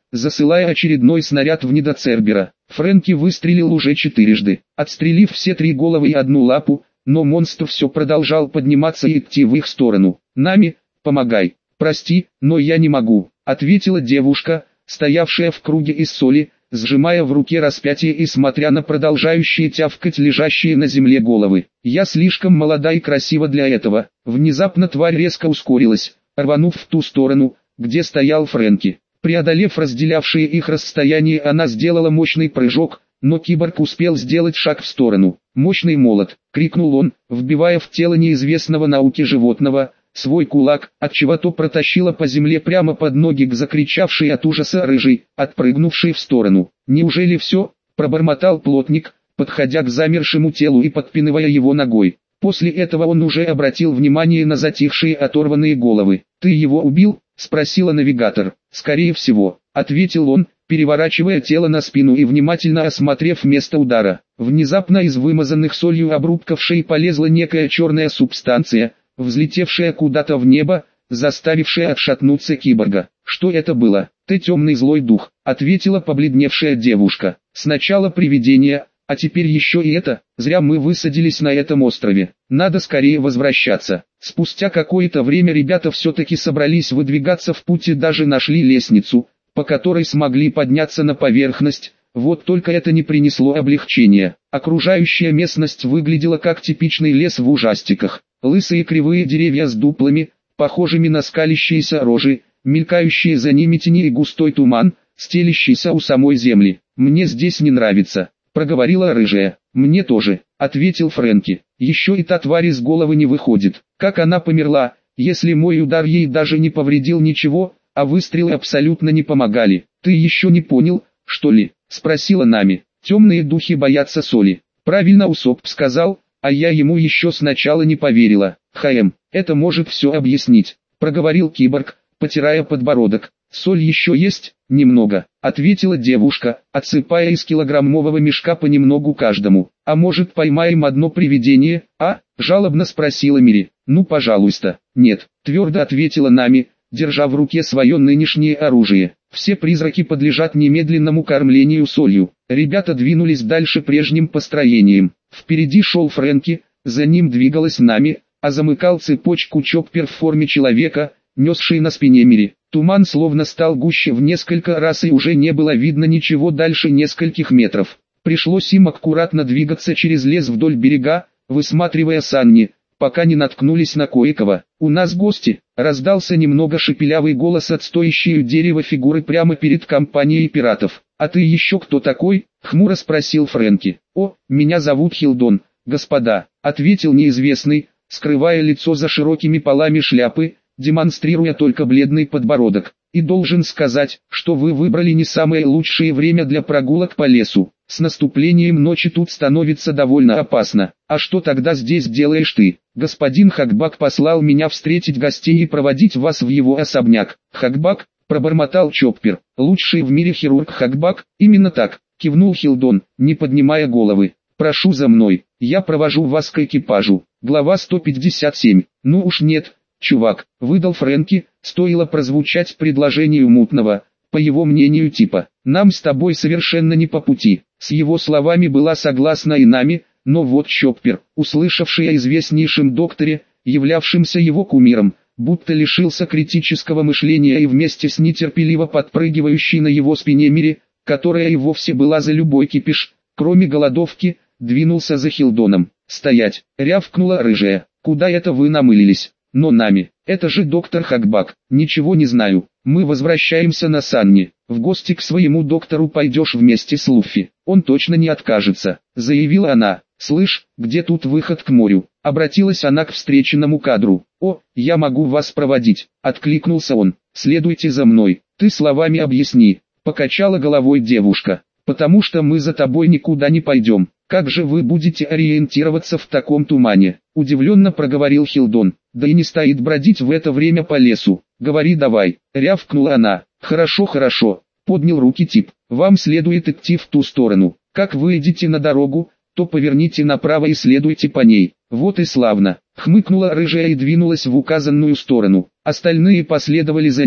засылая очередной снаряд в недоцербера. Фрэнки выстрелил уже четырежды, отстрелив все три головы и одну лапу, но монстр все продолжал подниматься и идти в их сторону. «Нами, помогай!» «Прости, но я не могу», — ответила девушка, стоявшая в круге из соли, сжимая в руке распятие и смотря на продолжающие тявкать лежащие на земле головы. «Я слишком молода и красива для этого». Внезапно тварь резко ускорилась, рванув в ту сторону, где стоял Фрэнки. Преодолев разделявшие их расстояние, она сделала мощный прыжок, но киборг успел сделать шаг в сторону. «Мощный молот!» — крикнул он, вбивая в тело неизвестного науке животного свой кулак, отчего то протащило по земле прямо под ноги к закричавшей от ужаса рыжей, отпрыгнувшей в сторону. «Неужели все?» — пробормотал плотник, подходя к замершему телу и подпинывая его ногой. После этого он уже обратил внимание на затихшие оторванные головы. «Ты его убил?» — спросила навигатор. «Скорее всего», — ответил он, переворачивая тело на спину и внимательно осмотрев место удара. Внезапно из вымазанных солью обрубков шеи полезла некая черная субстанция, взлетевшая куда-то в небо, заставившая отшатнуться киборга. «Что это было?» «Ты темный злой дух», — ответила побледневшая девушка. «Сначала привидение, а теперь еще и это. Зря мы высадились на этом острове. Надо скорее возвращаться». Спустя какое-то время ребята все-таки собрались выдвигаться в путь и даже нашли лестницу, по которой смогли подняться на поверхность. Вот только это не принесло облегчения. Окружающая местность выглядела как типичный лес в ужастиках. Лысые кривые деревья с дуплами, похожими на скалящиеся рожи, мелькающие за ними тени и густой туман, стелящийся у самой земли. «Мне здесь не нравится», — проговорила рыжая. «Мне тоже», — ответил Фрэнки. «Еще и та тварь из головы не выходит. Как она померла, если мой удар ей даже не повредил ничего, а выстрелы абсолютно не помогали? Ты еще не понял, что ли?» — спросила Нами. «Темные духи боятся соли». «Правильно Усоп сказал, а я ему еще сначала не поверила». «Хм, это может все объяснить», — проговорил киборг, потирая подбородок. «Соль еще есть?» «Немного», — ответила девушка, отсыпая из килограммового мешка понемногу каждому. «А может, поймаем одно привидение, а?» — жалобно спросила Мири. «Ну пожалуйста». «Нет», — твердо ответила Нами, держа в руке свое нынешнее оружие. «Все призраки подлежат немедленному кормлению солью». Ребята двинулись дальше прежним построением. Впереди шел Фрэнки, за ним двигалась Нами, а замыкал цепочку Чоппер в форме человека, несший на спине Мири. Туман словно стал гуще в несколько раз и уже не было видно ничего дальше нескольких метров. Пришлось им аккуратно двигаться через лес вдоль берега, высматривая Санни, пока не наткнулись на кое-кого. «У нас гости», — раздался немного шепелявый голос от стоящей у дерева фигуры прямо перед компанией пиратов. «А ты еще кто такой?» — хмуро спросил Фрэнки. «О, меня зовут Хилдон, господа», — ответил неизвестный, скрывая лицо за широкими полами шляпы, демонстрируя только бледный подбородок. «И должен сказать, что вы выбрали не самое лучшее время для прогулок по лесу. С наступлением ночи тут становится довольно опасно. А что тогда здесь делаешь ты? Господин Хакбак послал меня встретить гостей и проводить вас в его особняк». «Хакбак?» — пробормотал Чоппер. «Лучший в мире хирург Хакбак?» «Именно так», — кивнул Хилдон, не поднимая головы. «Прошу за мной, я провожу вас к экипажу». Глава сто пятьдесят семь. «Ну уж нет, чувак», — выдал Фрэнки, стоило прозвучать предложению мутного, по его мнению типа. «Нам с тобой совершенно не по пути». С его словами была согласна и Нами, но вот Чоппер, услышавший о известнейшем докторе, являвшемся его кумиром, будто лишился критического мышления и вместе с нетерпеливо подпрыгивающей на его спине Мири, которая и вовсе была за любой кипиш, кроме голодовки, двинулся за Хилдоном. «Стоять!» — рявкнула рыжая. «Куда это вы намылились?» «Но Нами, это же доктор Хакбак». «Ничего не знаю, мы возвращаемся на Санни. В гости к своему доктору пойдешь вместе с Луффи, он точно не откажется», — заявила она. «Слышь, где тут выход к морю?» — обратилась она к встреченному кадру. «О, я могу вас проводить», — откликнулся он. «Следуйте за мной». «Ты словами объясни», — покачала головой девушка. «Потому что мы за тобой никуда не пойдем. Как же вы будете ориентироваться в таком тумане?» — удивленно проговорил Хилдон. «Да и не стоит бродить в это время по лесу. Говори давай», — рявкнула она. «Хорошо, хорошо», — поднял руки тип. «Вам следует идти в ту сторону. Как выйдете на дорогу, то поверните направо и следуйте по ней». «Вот и славно», — хмыкнула рыжая и двинулась в указанную сторону. Остальные последовали за ней,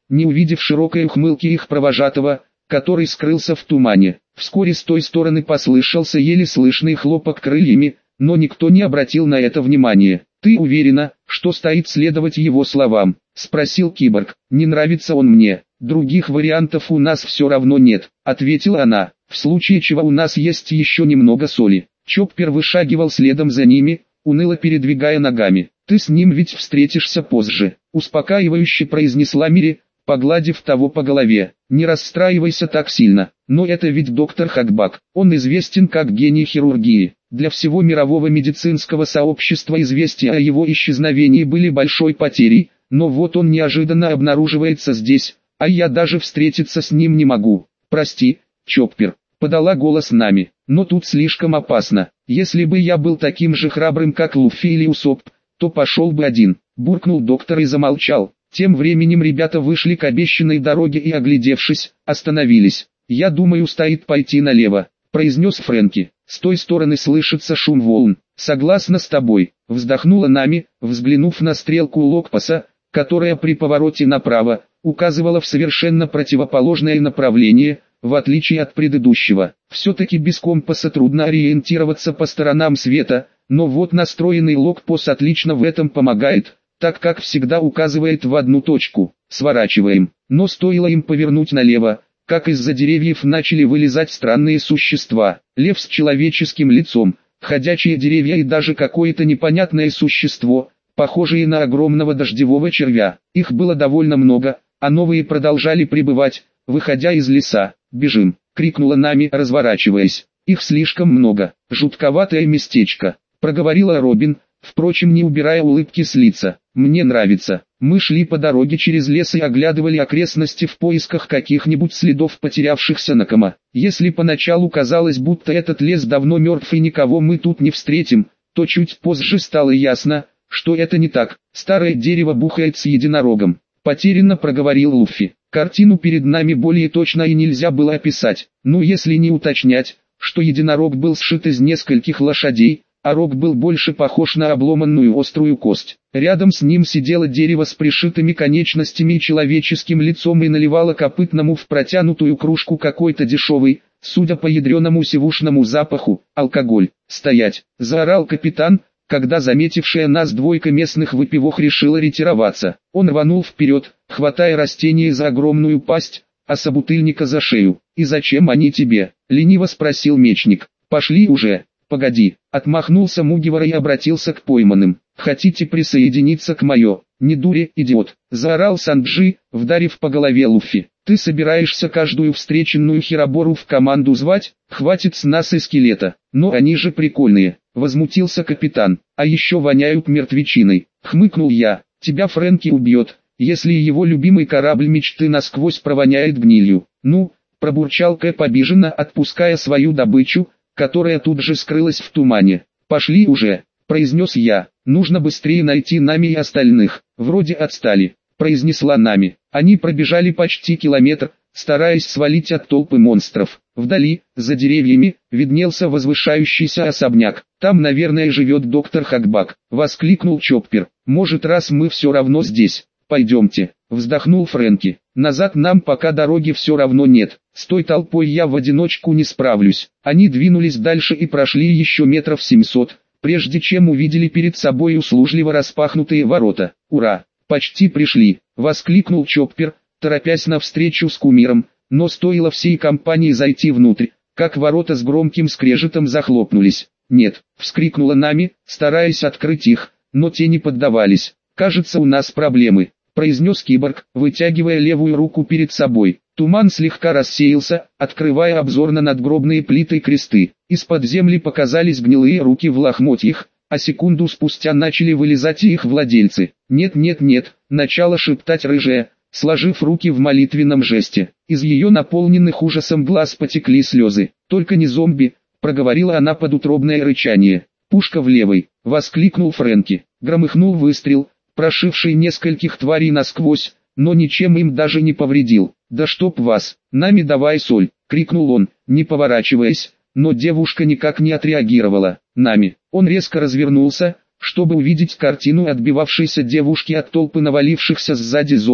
не увидев широкой ухмылки их провожатого, который скрылся в тумане. Вскоре с той стороны послышался еле слышный хлопок крыльями, но никто не обратил на это внимания. «Ты уверена, что стоит следовать его словам?» — спросил киборг. «Не нравится он мне. Других вариантов у нас все равно нет», — ответила она. «В случае чего у нас есть еще немного соли». Чоппер вышагивал следом за ними, уныло передвигая ногами. «Ты с ним ведь встретишься позже», — успокаивающе произнесла Мири, погладив того по голове. «Не расстраивайся так сильно, но это ведь доктор Хакбак, он известен как гений хирургии. Для всего мирового медицинского сообщества известия о его исчезновении были большой потерей, но вот он неожиданно обнаруживается здесь, а я даже встретиться с ним не могу. Прости, Чоппер», — подала голос Нами, — «но тут слишком опасно. Если бы я был таким же храбрым, как Луффи или Усоп, то пошел бы один», — буркнул доктор и замолчал. Тем временем ребята вышли к обещанной дороге и, оглядевшись, остановились. «Я думаю, стоит пойти налево», — произнес Фрэнки. «С той стороны слышится шум волн». «Согласна с тобой», — вздохнула Нами, взглянув на стрелку Локпаса, которая при повороте направо указывала в совершенно противоположное направление, в отличие от предыдущего. Все-таки без компаса трудно ориентироваться по сторонам света, но вот настроенный Локпас отлично в этом помогает, так как всегда указывает в одну точку. «Сворачиваем». Но стоило им повернуть налево, как из-за деревьев начали вылезать странные существа. Лев с человеческим лицом, ходячие деревья и даже какое-то непонятное существо, похожие на огромного дождевого червя. Их было довольно много, а новые продолжали прибывать, выходя из леса. «Бежим!» — крикнула Нами, разворачиваясь. «Их слишком много. Жутковатое местечко», — проговорила Робин, впрочем не убирая улыбки с лица. «Мне нравится». Мы шли по дороге через лес и оглядывали окрестности в поисках каких-нибудь следов потерявшихся Накома. Если поначалу казалось, будто этот лес давно мертв и никого мы тут не встретим, то чуть позже стало ясно, что это не так. Старое дерево бухает с единорогом. Потерянно проговорил Луффи. Картину перед нами более точно и нельзя было описать. Ну если не уточнять, что единорог был сшит из нескольких лошадей, а рог был больше похож на обломанную острую кость. Рядом с ним сидело дерево с пришитыми конечностями и человеческим лицом и наливало копытному в протянутую кружку какой-то дешевый, судя по ядреному сивушному запаху, алкоголь. «Стоять!» — заорал капитан, когда заметившая нас двойка местных выпивох решила ретироваться. Он рванул вперед, хватая растение за огромную пасть, а собутыльника за шею. «И зачем они тебе?» — лениво спросил мечник. «Пошли уже!» «Погоди», — отмахнулся Мугивара и обратился к пойманным. «Хотите присоединиться к мое?» «Не дури, идиот», — заорал Санджи, вдарив по голове Луффи. «Ты собираешься каждую встреченную херобору в команду звать? Хватит с нас и скелета». «Но они же прикольные», — возмутился капитан. «А еще воняют мертвечиной», — хмыкнул я. «Тебя Фрэнки убьет, если его любимый корабль мечты насквозь провоняет гнилью». «Ну», — пробурчал Кэп обиженно, отпуская свою добычу, которая тут же скрылась в тумане. «Пошли уже», — произнес я. «Нужно быстрее найти Нами и остальных. Вроде отстали», — произнесла Нами. Они пробежали почти километр, стараясь свалить от толпы монстров. Вдали, за деревьями, виднелся возвышающийся особняк. «Там, наверное, живет доктор Хакбак», — воскликнул Чоппер. «Может, раз мы все равно здесь, пойдемте», — вздохнул Фрэнки. «Назад нам пока дороги все равно нет. С той толпой я в одиночку не справлюсь». Они двинулись дальше и прошли еще метров семьсот, прежде чем увидели перед собой услужливо распахнутые ворота. «Ура! Почти пришли!» — воскликнул Чоппер, торопясь навстречу с кумиром, но стоило всей компании зайти внутрь, как ворота с громким скрежетом захлопнулись. «Нет!» — вскрикнула Нами, стараясь открыть их, но те не поддавались. «Кажется, у нас проблемы», — произнес киборг, вытягивая левую руку перед собой. Туман слегка рассеялся, открывая обзор на надгробные плиты и кресты. Из-под земли показались гнилые руки в лохмотьях, а секунду спустя начали вылезать и их владельцы. «Нет, нет, нет», — начала шептать рыжая, сложив руки в молитвенном жесте. Из ее наполненных ужасом глаз потекли слезы. «Только не зомби», — проговорила она под утробное рычание. «Пушка в левой», — воскликнул Фрэнки. Громыхнул выстрел, прошивший нескольких тварей насквозь, но ничем им даже не повредил. «Да чтоб вас! Нами давай соль!» — крикнул он, не поворачиваясь, но девушка никак не отреагировала. «Нами!» Он резко развернулся, чтобы увидеть картину отбивавшейся девушки от толпы навалившихся сзади зомби.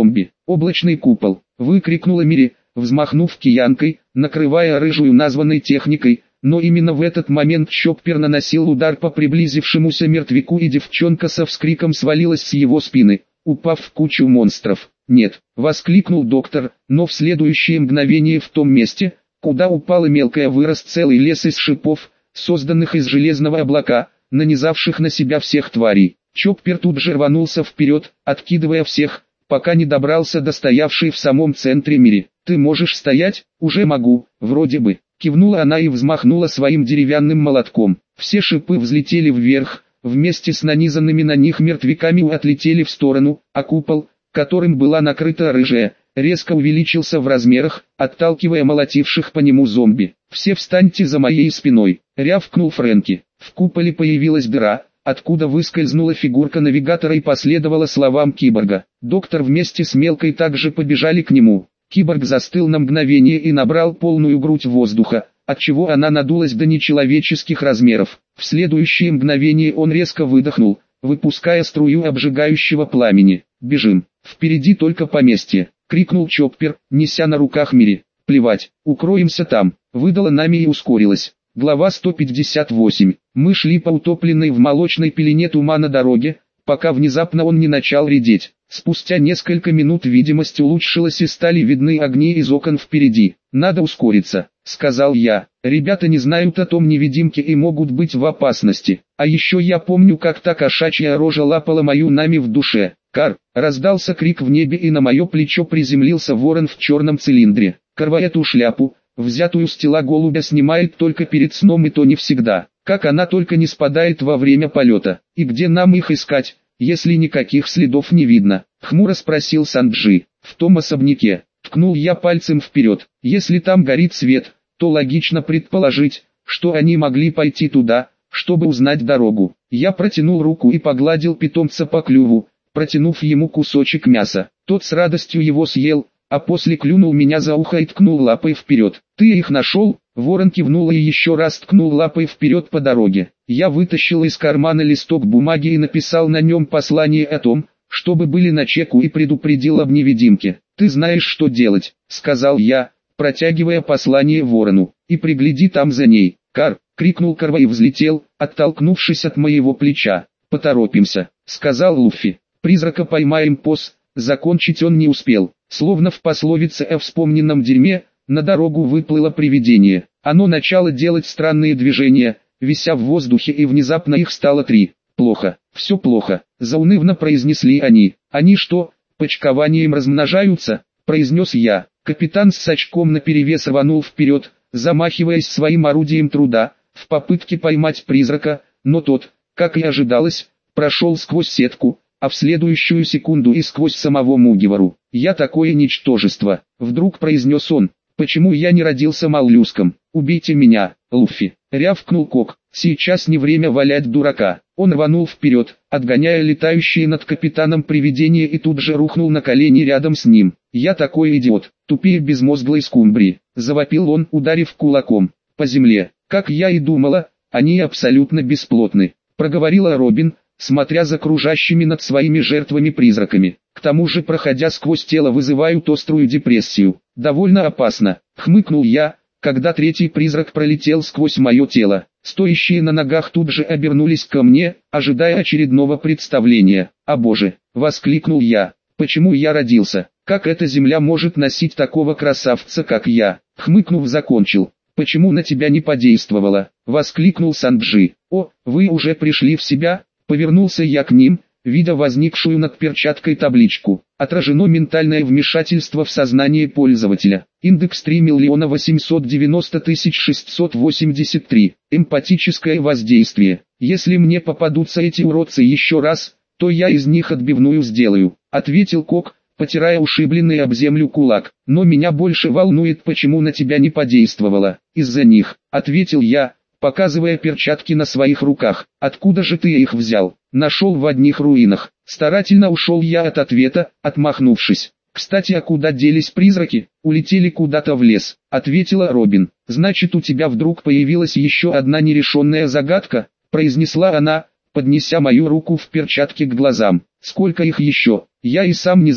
«Облачный купол!» — выкрикнула Мири, взмахнув киянкой, накрывая рыжую названной техникой, но именно в этот момент Чоппер наносил удар по приблизившемуся мертвяку, и девчонка со вскриком свалилась с его спины, упав в кучу монстров. «Нет!» — воскликнул доктор, но в следующее мгновение в том месте, куда упала мелкая, вырос целый лес из шипов, созданных из железного облака, нанизавших на себя всех тварей. Чоппер тут же рванулся вперед, откидывая всех, пока не добрался до стоявшей в самом центре Мири. «Ты можешь стоять?» «Уже могу, вроде бы», — кивнула она и взмахнула своим деревянным молотком. Все шипы взлетели вверх, вместе с нанизанными на них мертвяками отлетели в сторону, а купол, которым была накрыта рыжая, резко увеличился в размерах, отталкивая молотивших по нему зомби. «Все встаньте за моей спиной!» — рявкнул Фрэнки. В куполе появилась дыра, откуда выскользнула фигурка навигатора и последовала словам киборга. Доктор вместе с Мелкой также побежали к нему. Киборг застыл на мгновение и набрал полную грудь воздуха, отчего она надулась до нечеловеческих размеров. В следующее мгновение он резко выдохнул, выпуская струю обжигающего пламени. «Бежим! Впереди только поместье!» — крикнул Чоппер, неся на руках Мири. «Плевать, укроемся там!» — выдала Нами и ускорилась. Глава сто пятьдесят восемь. Мы шли по утопленной в молочной пелене тумана дороге, пока внезапно он не начал редеть. Спустя несколько минут видимость улучшилась и стали видны огни из окон впереди. «Надо ускориться», — сказал я. «Ребята не знают о том невидимке и могут быть в опасности. А еще я помню, как та кошачья рожа лапала мою Нами в душе». «Кар!» — раздался крик в небе, и на мое плечо приземлился ворон в черном цилиндре. «Карва, эту шляпу, взятую с тела голубя, снимает только перед сном, и то не всегда. Как она только не спадает во время полета. И где нам их искать, если никаких следов не видно?» — хмуро спросил Санджи. «В том особняке». Ткнул я пальцем вперед. «Если там горит свет, то логично предположить, что они могли пойти туда, чтобы узнать дорогу». Я протянул руку и погладил питомца по клюву, протянув ему кусочек мяса. Тот с радостью его съел, а после клюнул меня за ухо и ткнул лапой вперед. «Ты их нашел?» Ворон кивнул и еще раз ткнул лапой вперед по дороге. Я вытащил из кармана листок бумаги и написал на нем послание о том, чтобы были начеку, и предупредил об невидимке. «Ты знаешь, что делать», — сказал я, протягивая послание ворону. «И пригляди там за ней». «Кар!» — крикнул Карва и взлетел, оттолкнувшись от моего плеча. «Поторопимся», — сказал Луффи. «Призрака поймаем, пос». Закончить он не успел. Словно в пословице о вспомненном дерьме, на дорогу выплыло привидение. Оно начало делать странные движения, вися в воздухе, и внезапно их стало три. «Плохо, все плохо», — заунывно произнесли они. «Они что, почкованием размножаются?» — произнес я. Капитан с очком наперевес рванул вперед, замахиваясь своим орудием труда, в попытке поймать призрака, но тот, как и ожидалось, прошел сквозь сетку, а в следующую секунду и сквозь самого Мугивару. «Я такое ничтожество», — вдруг произнес он. «Почему я не родился моллюском? Убейте меня, Луффи!» — рявкнул Кок. «Сейчас не время валять дурака». Он рванул вперед, отгоняя летающие над капитаном привидения, и тут же рухнул на колени рядом с ним. «Я такой идиот, тупее безмозглой скумбрии!» — завопил он, ударив кулаком по земле. «Как я и думала, они абсолютно бесплотны», — проговорила Робин, смотря за кружащими над своими жертвами призраками. «К тому же, проходя сквозь тело, вызывают острую депрессию. Довольно опасно», — хмыкнул я, когда третий призрак пролетел сквозь мое тело. Стоящие на ногах тут же обернулись ко мне, ожидая очередного представления. «О боже!» — воскликнул я. «Почему я родился? Как эта земля может носить такого красавца, как я?» Хмыкнув, закончил. «Почему на тебя не подействовало?» — воскликнул Санджи. «О, вы уже пришли в себя?» Повернулся я к ним, видя возникшую над перчаткой табличку. Отражено ментальное вмешательство в сознание пользователя. Индекс три миллиона восемьсот девяносто тысяч шестьсот восемьдесят три. Эмпатическое воздействие. «Если мне попадутся эти уродцы еще раз, то я из них отбивную сделаю», — ответил Кок, потирая ушибленный об землю кулак. «Но меня больше волнует, почему на тебя не подействовало». «Из-за них», — ответил я, показывая перчатки на своих руках. «Откуда же ты их взял?» «Нашел в одних руинах». Старательно ушел я от ответа, отмахнувшись. «Кстати, а куда делись призраки?» «Улетели куда-то в лес», — ответила Робин. «Значит, у тебя вдруг появилась еще одна нерешенная загадка?» — произнесла она, поднеся мою руку в перчатке к глазам. «Сколько их еще? Я и сам не знаю»,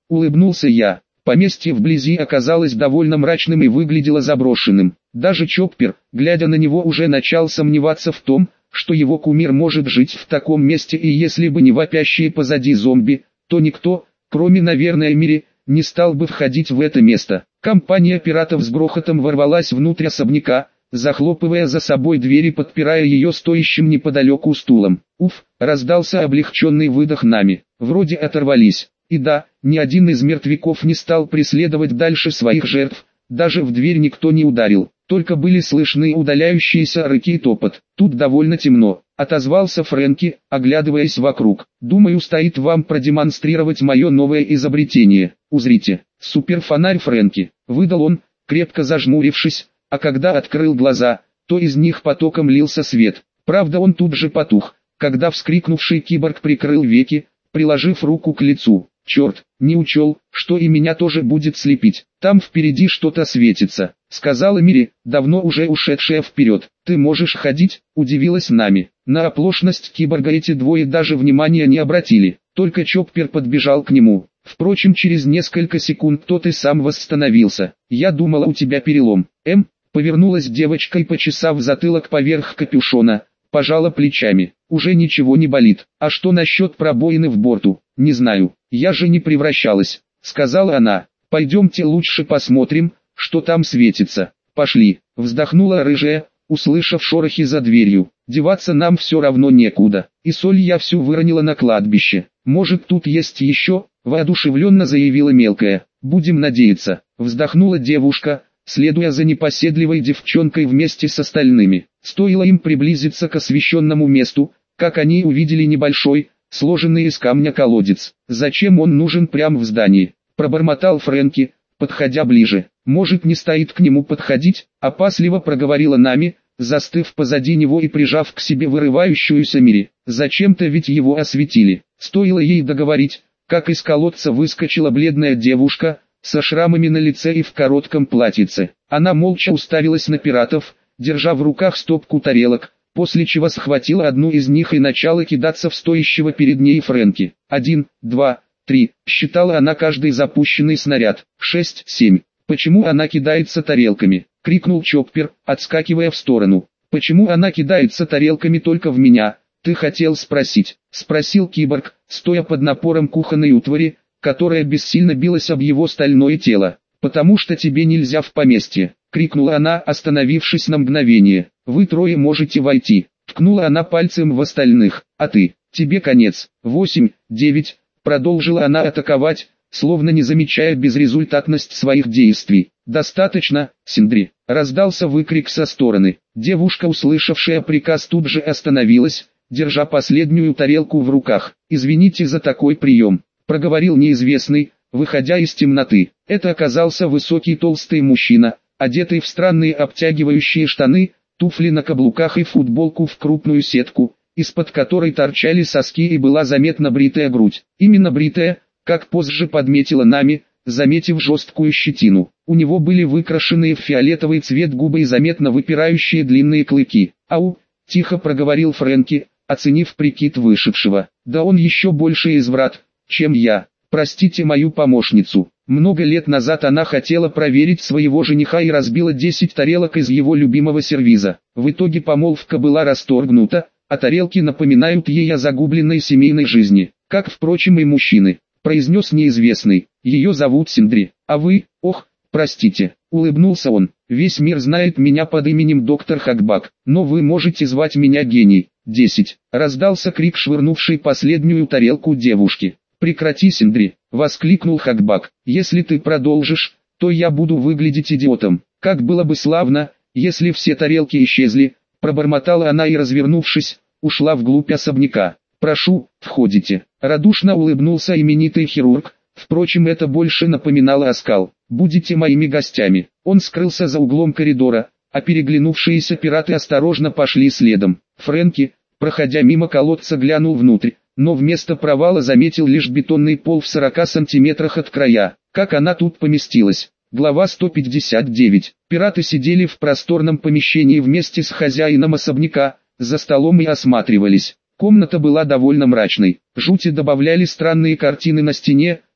улыбнулся я. Поместье вблизи оказалось довольно мрачным и выглядело заброшенным. Даже Чоппер, глядя на него, уже начал сомневаться в том, что его кумир может жить в таком месте, и если бы не вопящие позади зомби, то никто, кроме, наверное, Мири, не стал бы входить в это место. Компания пиратов с грохотом ворвалась внутрь особняка, захлопывая за собой дверь и подпирая ее стоящим неподалеку стулом. Уф, раздался облегченный выдох нами. Вроде оторвались. И да, ни один из мертвяков не стал преследовать дальше своих жертв, даже в дверь никто не ударил, только были слышны удаляющиеся рыки и топот. Тут довольно темно, отозвался Фрэнки, оглядываясь вокруг. Думаю, стоит вам продемонстрировать мое новое изобретение. Узрите. Суперфонарь Фрэнки, выдал он, крепко зажмурившись, а когда открыл глаза, то из них потоком лился свет. Правда, он тут же потух, когда вскрикнувший киборг прикрыл веки, приложив руку к лицу. «Черт, не учел, что и меня тоже будет слепить. Там впереди что-то светится», — сказала Мири, давно уже ушедшая вперед. «Ты можешь ходить?» — удивилась Нами. На оплошность киборга эти двое даже внимания не обратили, только Чоппер подбежал к нему. Впрочем, через несколько секунд тот и сам восстановился. «Я думала, у тебя перелом». «Эм?» — повернулась девочка и, почесав затылок поверх капюшона, пожала плечами. «Уже ничего не болит. А что насчет пробоины в борту?» «Не знаю, я же не превращалась», — сказала она. «Пойдемте лучше посмотрим, что там светится». «Пошли», — вздохнула рыжая, услышав шорохи за дверью. «Деваться нам все равно некуда, и соль я всю выронила на кладбище. Может, тут есть еще?» — воодушевленно заявила мелкая. «Будем надеяться», — вздохнула девушка, следуя за непоседливой девчонкой вместе с остальными. Стоило им приблизиться к освещенному месту, как они увидели небольшой, сложенный из камня колодец. «Зачем он нужен прямо в здании?» — пробормотал Фрэнки, подходя ближе. «Может, не стоит к нему подходить?» — опасливо проговорила Нами, застыв позади него и прижав к себе вырывающуюся Мири. «Зачем-то ведь его осветили». Стоило ей договорить, как из колодца выскочила бледная девушка, со шрамами на лице и в коротком платьице. Она молча уставилась на пиратов, держа в руках стопку тарелок, после чего схватила одну из них и начала кидаться в стоящего перед ней Фрэнки. «Один, два, три», считала она каждый запущенный снаряд. «Шесть, семь». «Почему она кидается тарелками?» — крикнул Чоппер, отскакивая в сторону. «Почему она кидается тарелками только в меня? Ты хотел спросить?» — спросил киборг, стоя под напором кухонной утвари, которая бессильно билась об его стальное тело. «Потому что тебе нельзя в поместье», — крикнула она, остановившись на мгновение. «Вы трое можете войти», — ткнула она пальцем в остальных. «А ты, тебе конец». «Восемь, девять», — продолжила она атаковать, словно не замечая безрезультатность своих действий. «Достаточно, Синдри», — раздался выкрик со стороны. Девушка, услышавшая приказ, тут же остановилась, держа последнюю тарелку в руках. «Извините за такой прием», — проговорил неизвестный, выходя из темноты. Это оказался высокий толстый мужчина, одетый в странные обтягивающие штаны, туфли на каблуках и футболку в крупную сетку, из-под которой торчали соски и была заметна бритая грудь. Именно бритая, как позже подметила Нами, заметив жесткую щетину. У него были выкрашенные в фиолетовый цвет губы и заметно выпирающие длинные клыки. «Ау!» — тихо проговорил Фрэнки, оценив прикид вышедшего. «Да он еще больше изврат, чем я. Простите мою помощницу. Много лет назад она хотела проверить своего жениха и разбила десять тарелок из его любимого сервиза. В итоге помолвка была расторгнута, а тарелки напоминают ей о загубленной семейной жизни, как, впрочем, и мужчины», — произнес неизвестный. «Ее зовут Синдри, а вы, ох, простите», — улыбнулся он. «Весь мир знает меня под именем доктор Хакбак, но вы можете звать меня Гений». «Десять», — раздался крик, швырнувший последнюю тарелку девушки. «Прекрати, Синдри», — воскликнул Хакбак. «Если ты продолжишь, то я буду выглядеть идиотом. Как было бы славно, если все тарелки исчезли», — пробормотала она и, развернувшись, ушла вглубь особняка. «Прошу, входите», — радушно улыбнулся именитый хирург, впрочем, это больше напоминало оскал. «Будете моими гостями». Он скрылся за углом коридора, а переглянувшиеся пираты осторожно пошли следом. Фрэнки, проходя мимо колодца, глянул внутрь, но вместо провала заметил лишь бетонный пол в сорока сантиметрах от края. Как она тут поместилась? Глава сто пятьдесят девять. Пираты сидели в просторном помещении вместе с хозяином особняка, за столом и осматривались. Комната была довольно мрачной. Жути добавляли странные картины на стене,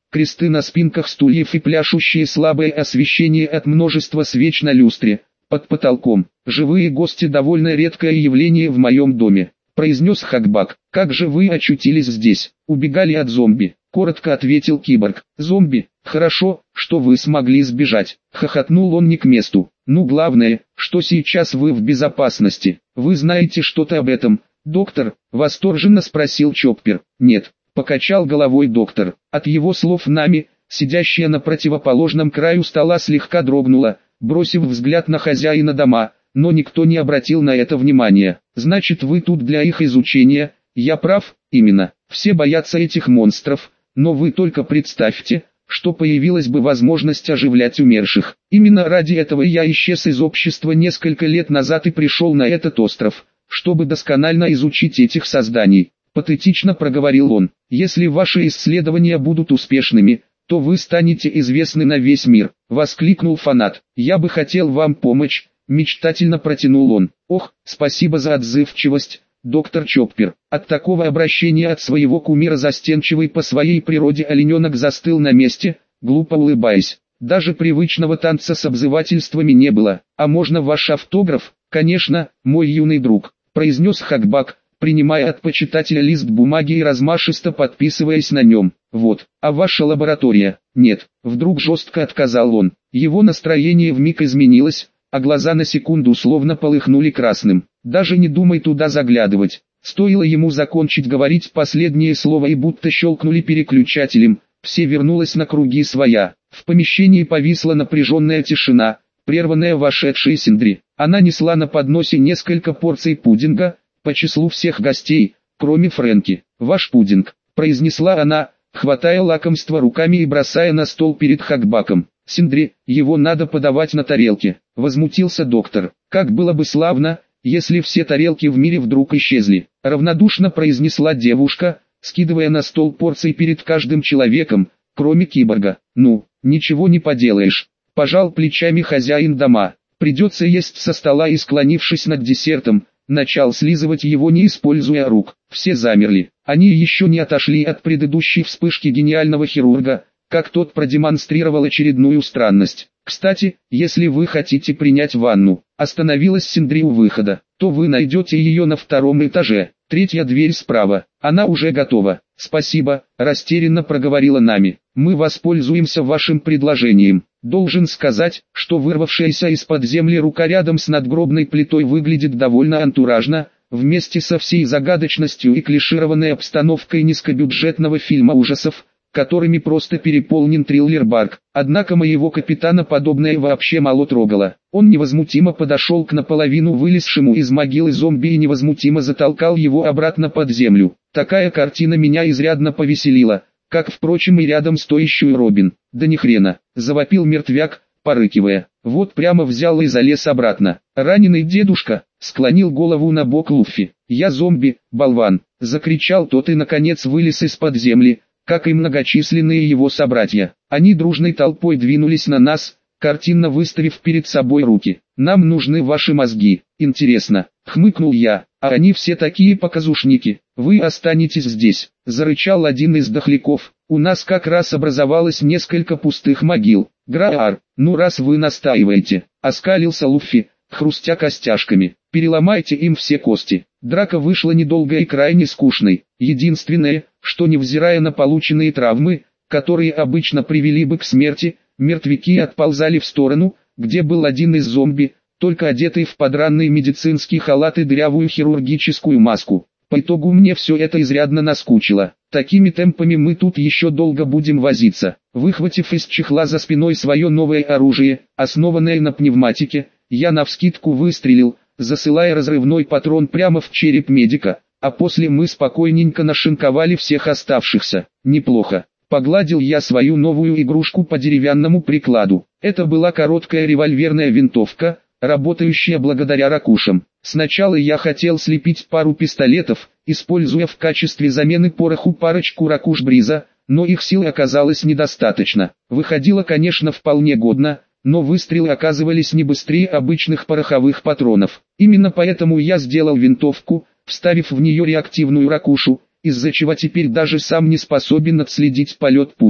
кресты на спинках стульев и пляшущее слабое освещение от множества свеч на люстре, под потолком. Живые гости довольно редкое явление в моем доме, произнес Хакбак. Как же вы очутились здесь? Убегали от зомби, коротко ответил киборг. Зомби? Хорошо, что вы смогли сбежать. Хохотнул он не к месту. Ну главное, что сейчас вы в безопасности. Вы знаете что-то об этом, доктор? Восторженно спросил Чоппер. Нет, покачал головой доктор. От его слов нами, сидящая на противоположном краю стола, слегка дрогнула, бросив взгляд на хозяина дома, но никто не обратил на это внимания. Значит, вы тут для их изучения? Я прав? Именно. Все боятся этих монстров, но вы только представьте, что появилась бы возможность оживлять умерших. Именно ради этого я исчез из общества несколько лет назад и пришел на этот остров, чтобы досконально изучить этих созданий. Патетично проговорил он. Если ваши исследования будут успешными, то вы станете известны на весь мир, воскликнул фанат. Я бы хотел вам помочь, мечтательно протянул он. Ох, спасибо за отзывчивость, доктор Чоппер. От такого обращения от своего кумира застенчивый по своей природе олененок застыл на месте, глупо улыбаясь. Даже привычного танца с обзывательствами не было. А можно ваш автограф? Конечно, мой юный друг, произнес Хакбак, принимая от почитателя лист бумаги и размашисто подписываясь на нем. Вот, а ваша лаборатория? Нет, вдруг жестко отказал он. Его настроение вмиг изменилось, а глаза на секунду словно полыхнули красным. Даже не думай туда заглядывать. Стоило ему закончить говорить последнее слово и будто щелкнули переключателем, все вернулось на круги своя. В помещении повисла напряженная тишина, прерванная вошедшей Синдри. Она несла на подносе несколько порций пудинга, по числу всех гостей, кроме Фрэнки. «Ваш пудинг», — произнесла она, хватая лакомство руками и бросая на стол перед Хакбаком. «Синдри, его надо подавать на тарелке», — возмутился доктор. «Как было бы славно, если все тарелки в мире вдруг исчезли», — равнодушно произнесла девушка, скидывая на стол порции перед каждым человеком, кроме киборга. «Ну, ничего не поделаешь», — пожал плечами хозяин дома. «Придется есть со стола», и, склонившись над десертом, начал слизывать его, не используя рук. Все замерли. Они еще не отошли от предыдущей вспышки гениального хирурга, как тот продемонстрировал очередную странность. «Кстати, если вы хотите принять ванну», — остановилась Синдри у выхода, — «то вы найдете ее на втором этаже, третья дверь справа. Она уже готова». «Спасибо», — растерянно проговорила Нами. «Мы воспользуемся вашим предложением. Должен сказать, что вырвавшаяся из-под земли рука рядом с надгробной плитой выглядит довольно антуражно, вместе со всей загадочностью и клишированной обстановкой низкобюджетного фильма ужасов, которыми просто переполнен триллер-парк. Однако моего капитана подобное вообще мало трогало. Он невозмутимо подошел к наполовину вылезшему из могилы зомби и невозмутимо затолкал его обратно под землю. Такая картина меня изрядно повеселила, как, впрочем, и рядом стоящую Робин. «Да ни хрена!» — завопил мертвяк, порыкивая. «Вот прямо взял и залез обратно». «Раненый дедушка!» — склонил голову на бок Луффи. «Я зомби, болван!» — закричал тот и наконец вылез из-под земли, как и многочисленные его собратья. Они дружной толпой двинулись на нас, картинно выставив перед собой руки. «Нам нужны ваши мозги». «Интересно», — хмыкнул я, — «а они все такие показушники». «Вы останетесь здесь», — зарычал один из дохляков. «У нас как раз образовалось несколько пустых могил». «Граар, ну раз вы настаиваете», — оскалился Луффи, хрустя костяшками. «Переломайте им все кости». Драка вышла недолгой и крайне скучной. Единственное, что, невзирая на полученные травмы, которые обычно привели бы к смерти, мертвяки отползали в сторону, где был один из зомби, только одетый в подранный медицинский халат и дырявую хирургическую маску. По итогу мне все это изрядно наскучило. Такими темпами мы тут еще долго будем возиться. Выхватив из чехла за спиной свое новое оружие, основанное на пневматике, я навскидку выстрелил, засылая разрывной патрон прямо в череп медика, а после мы спокойненько нашинковали всех оставшихся. Неплохо. Погладил я свою новую игрушку по деревянному прикладу. Это была короткая револьверная винтовка, работающая благодаря ракушам. Сначала я хотел слепить пару пистолетов, используя в качестве замены пороху парочку ракуш Бриза, но их сил оказалось недостаточно. Выходило, конечно, вполне годно, но выстрелы оказывались не быстрее обычных пороховых патронов. Именно поэтому я сделал винтовку, вставив в нее реактивную ракушу, из-за чего теперь даже сам не способен отследить полет пули.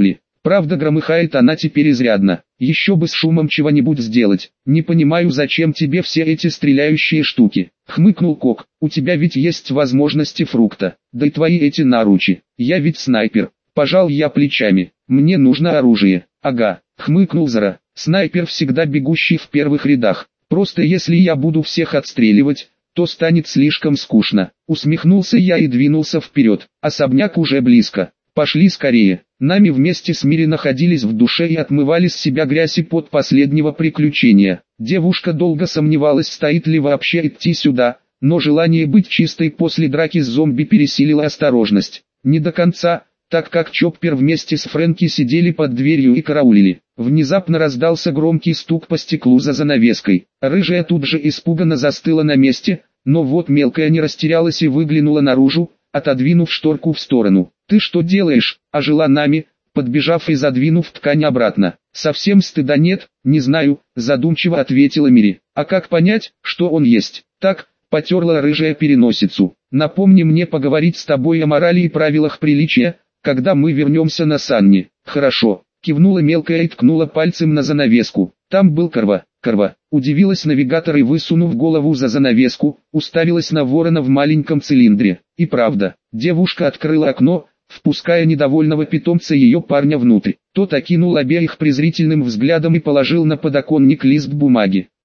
Правда, громыхает она теперь изрядно. Еще бы с шумом чего-нибудь сделать. Не понимаю, зачем тебе все эти стреляющие штуки. Хмыкнул Кок. У тебя ведь есть возможности фрукта. Да и твои эти наручи. Я ведь снайпер. Пожал я плечами. Мне нужно оружие. Ага. Хмыкнул Зара. Снайпер всегда бегущий в первых рядах. Просто если я буду всех отстреливать, то станет слишком скучно. Усмехнулся я и двинулся вперед. Особняк уже близко. Пошли скорее. Нами вместе с Мири находились в душе и отмывали с себя грязь и пот последнего приключения. Девушка долго сомневалась, стоит ли вообще идти сюда, но желание быть чистой после драки с зомби пересилило осторожность. Не до конца, так как Чоппер вместе с Фрэнки сидели под дверью и караулили. Внезапно раздался громкий стук по стеклу за занавеской. Рыжая тут же испуганно застыла на месте, но вот мелкая не растерялась и выглянула наружу, отодвинув шторку в сторону. «Ты что делаешь?» – ожила Нами, подбежав и задвинув ткань обратно. «Совсем стыда нет, не знаю», – задумчиво ответила Мири. «А как понять, что он есть?» «Так», – потерла рыжая переносицу. «Напомни мне поговорить с тобой о морали и правилах приличия, когда мы вернемся на Санни». «Хорошо», – кивнула мелкая и ткнула пальцем на занавеску. Там был Карва. Карва. Удивилась навигатор и, высунув голову за занавеску, уставилась на ворона в маленьком цилиндре. И правда, девушка открыла окно, впуская недовольного питомца ее парня внутрь. Тот окинул обеих презрительным взглядом и положил на подоконник лист бумаги.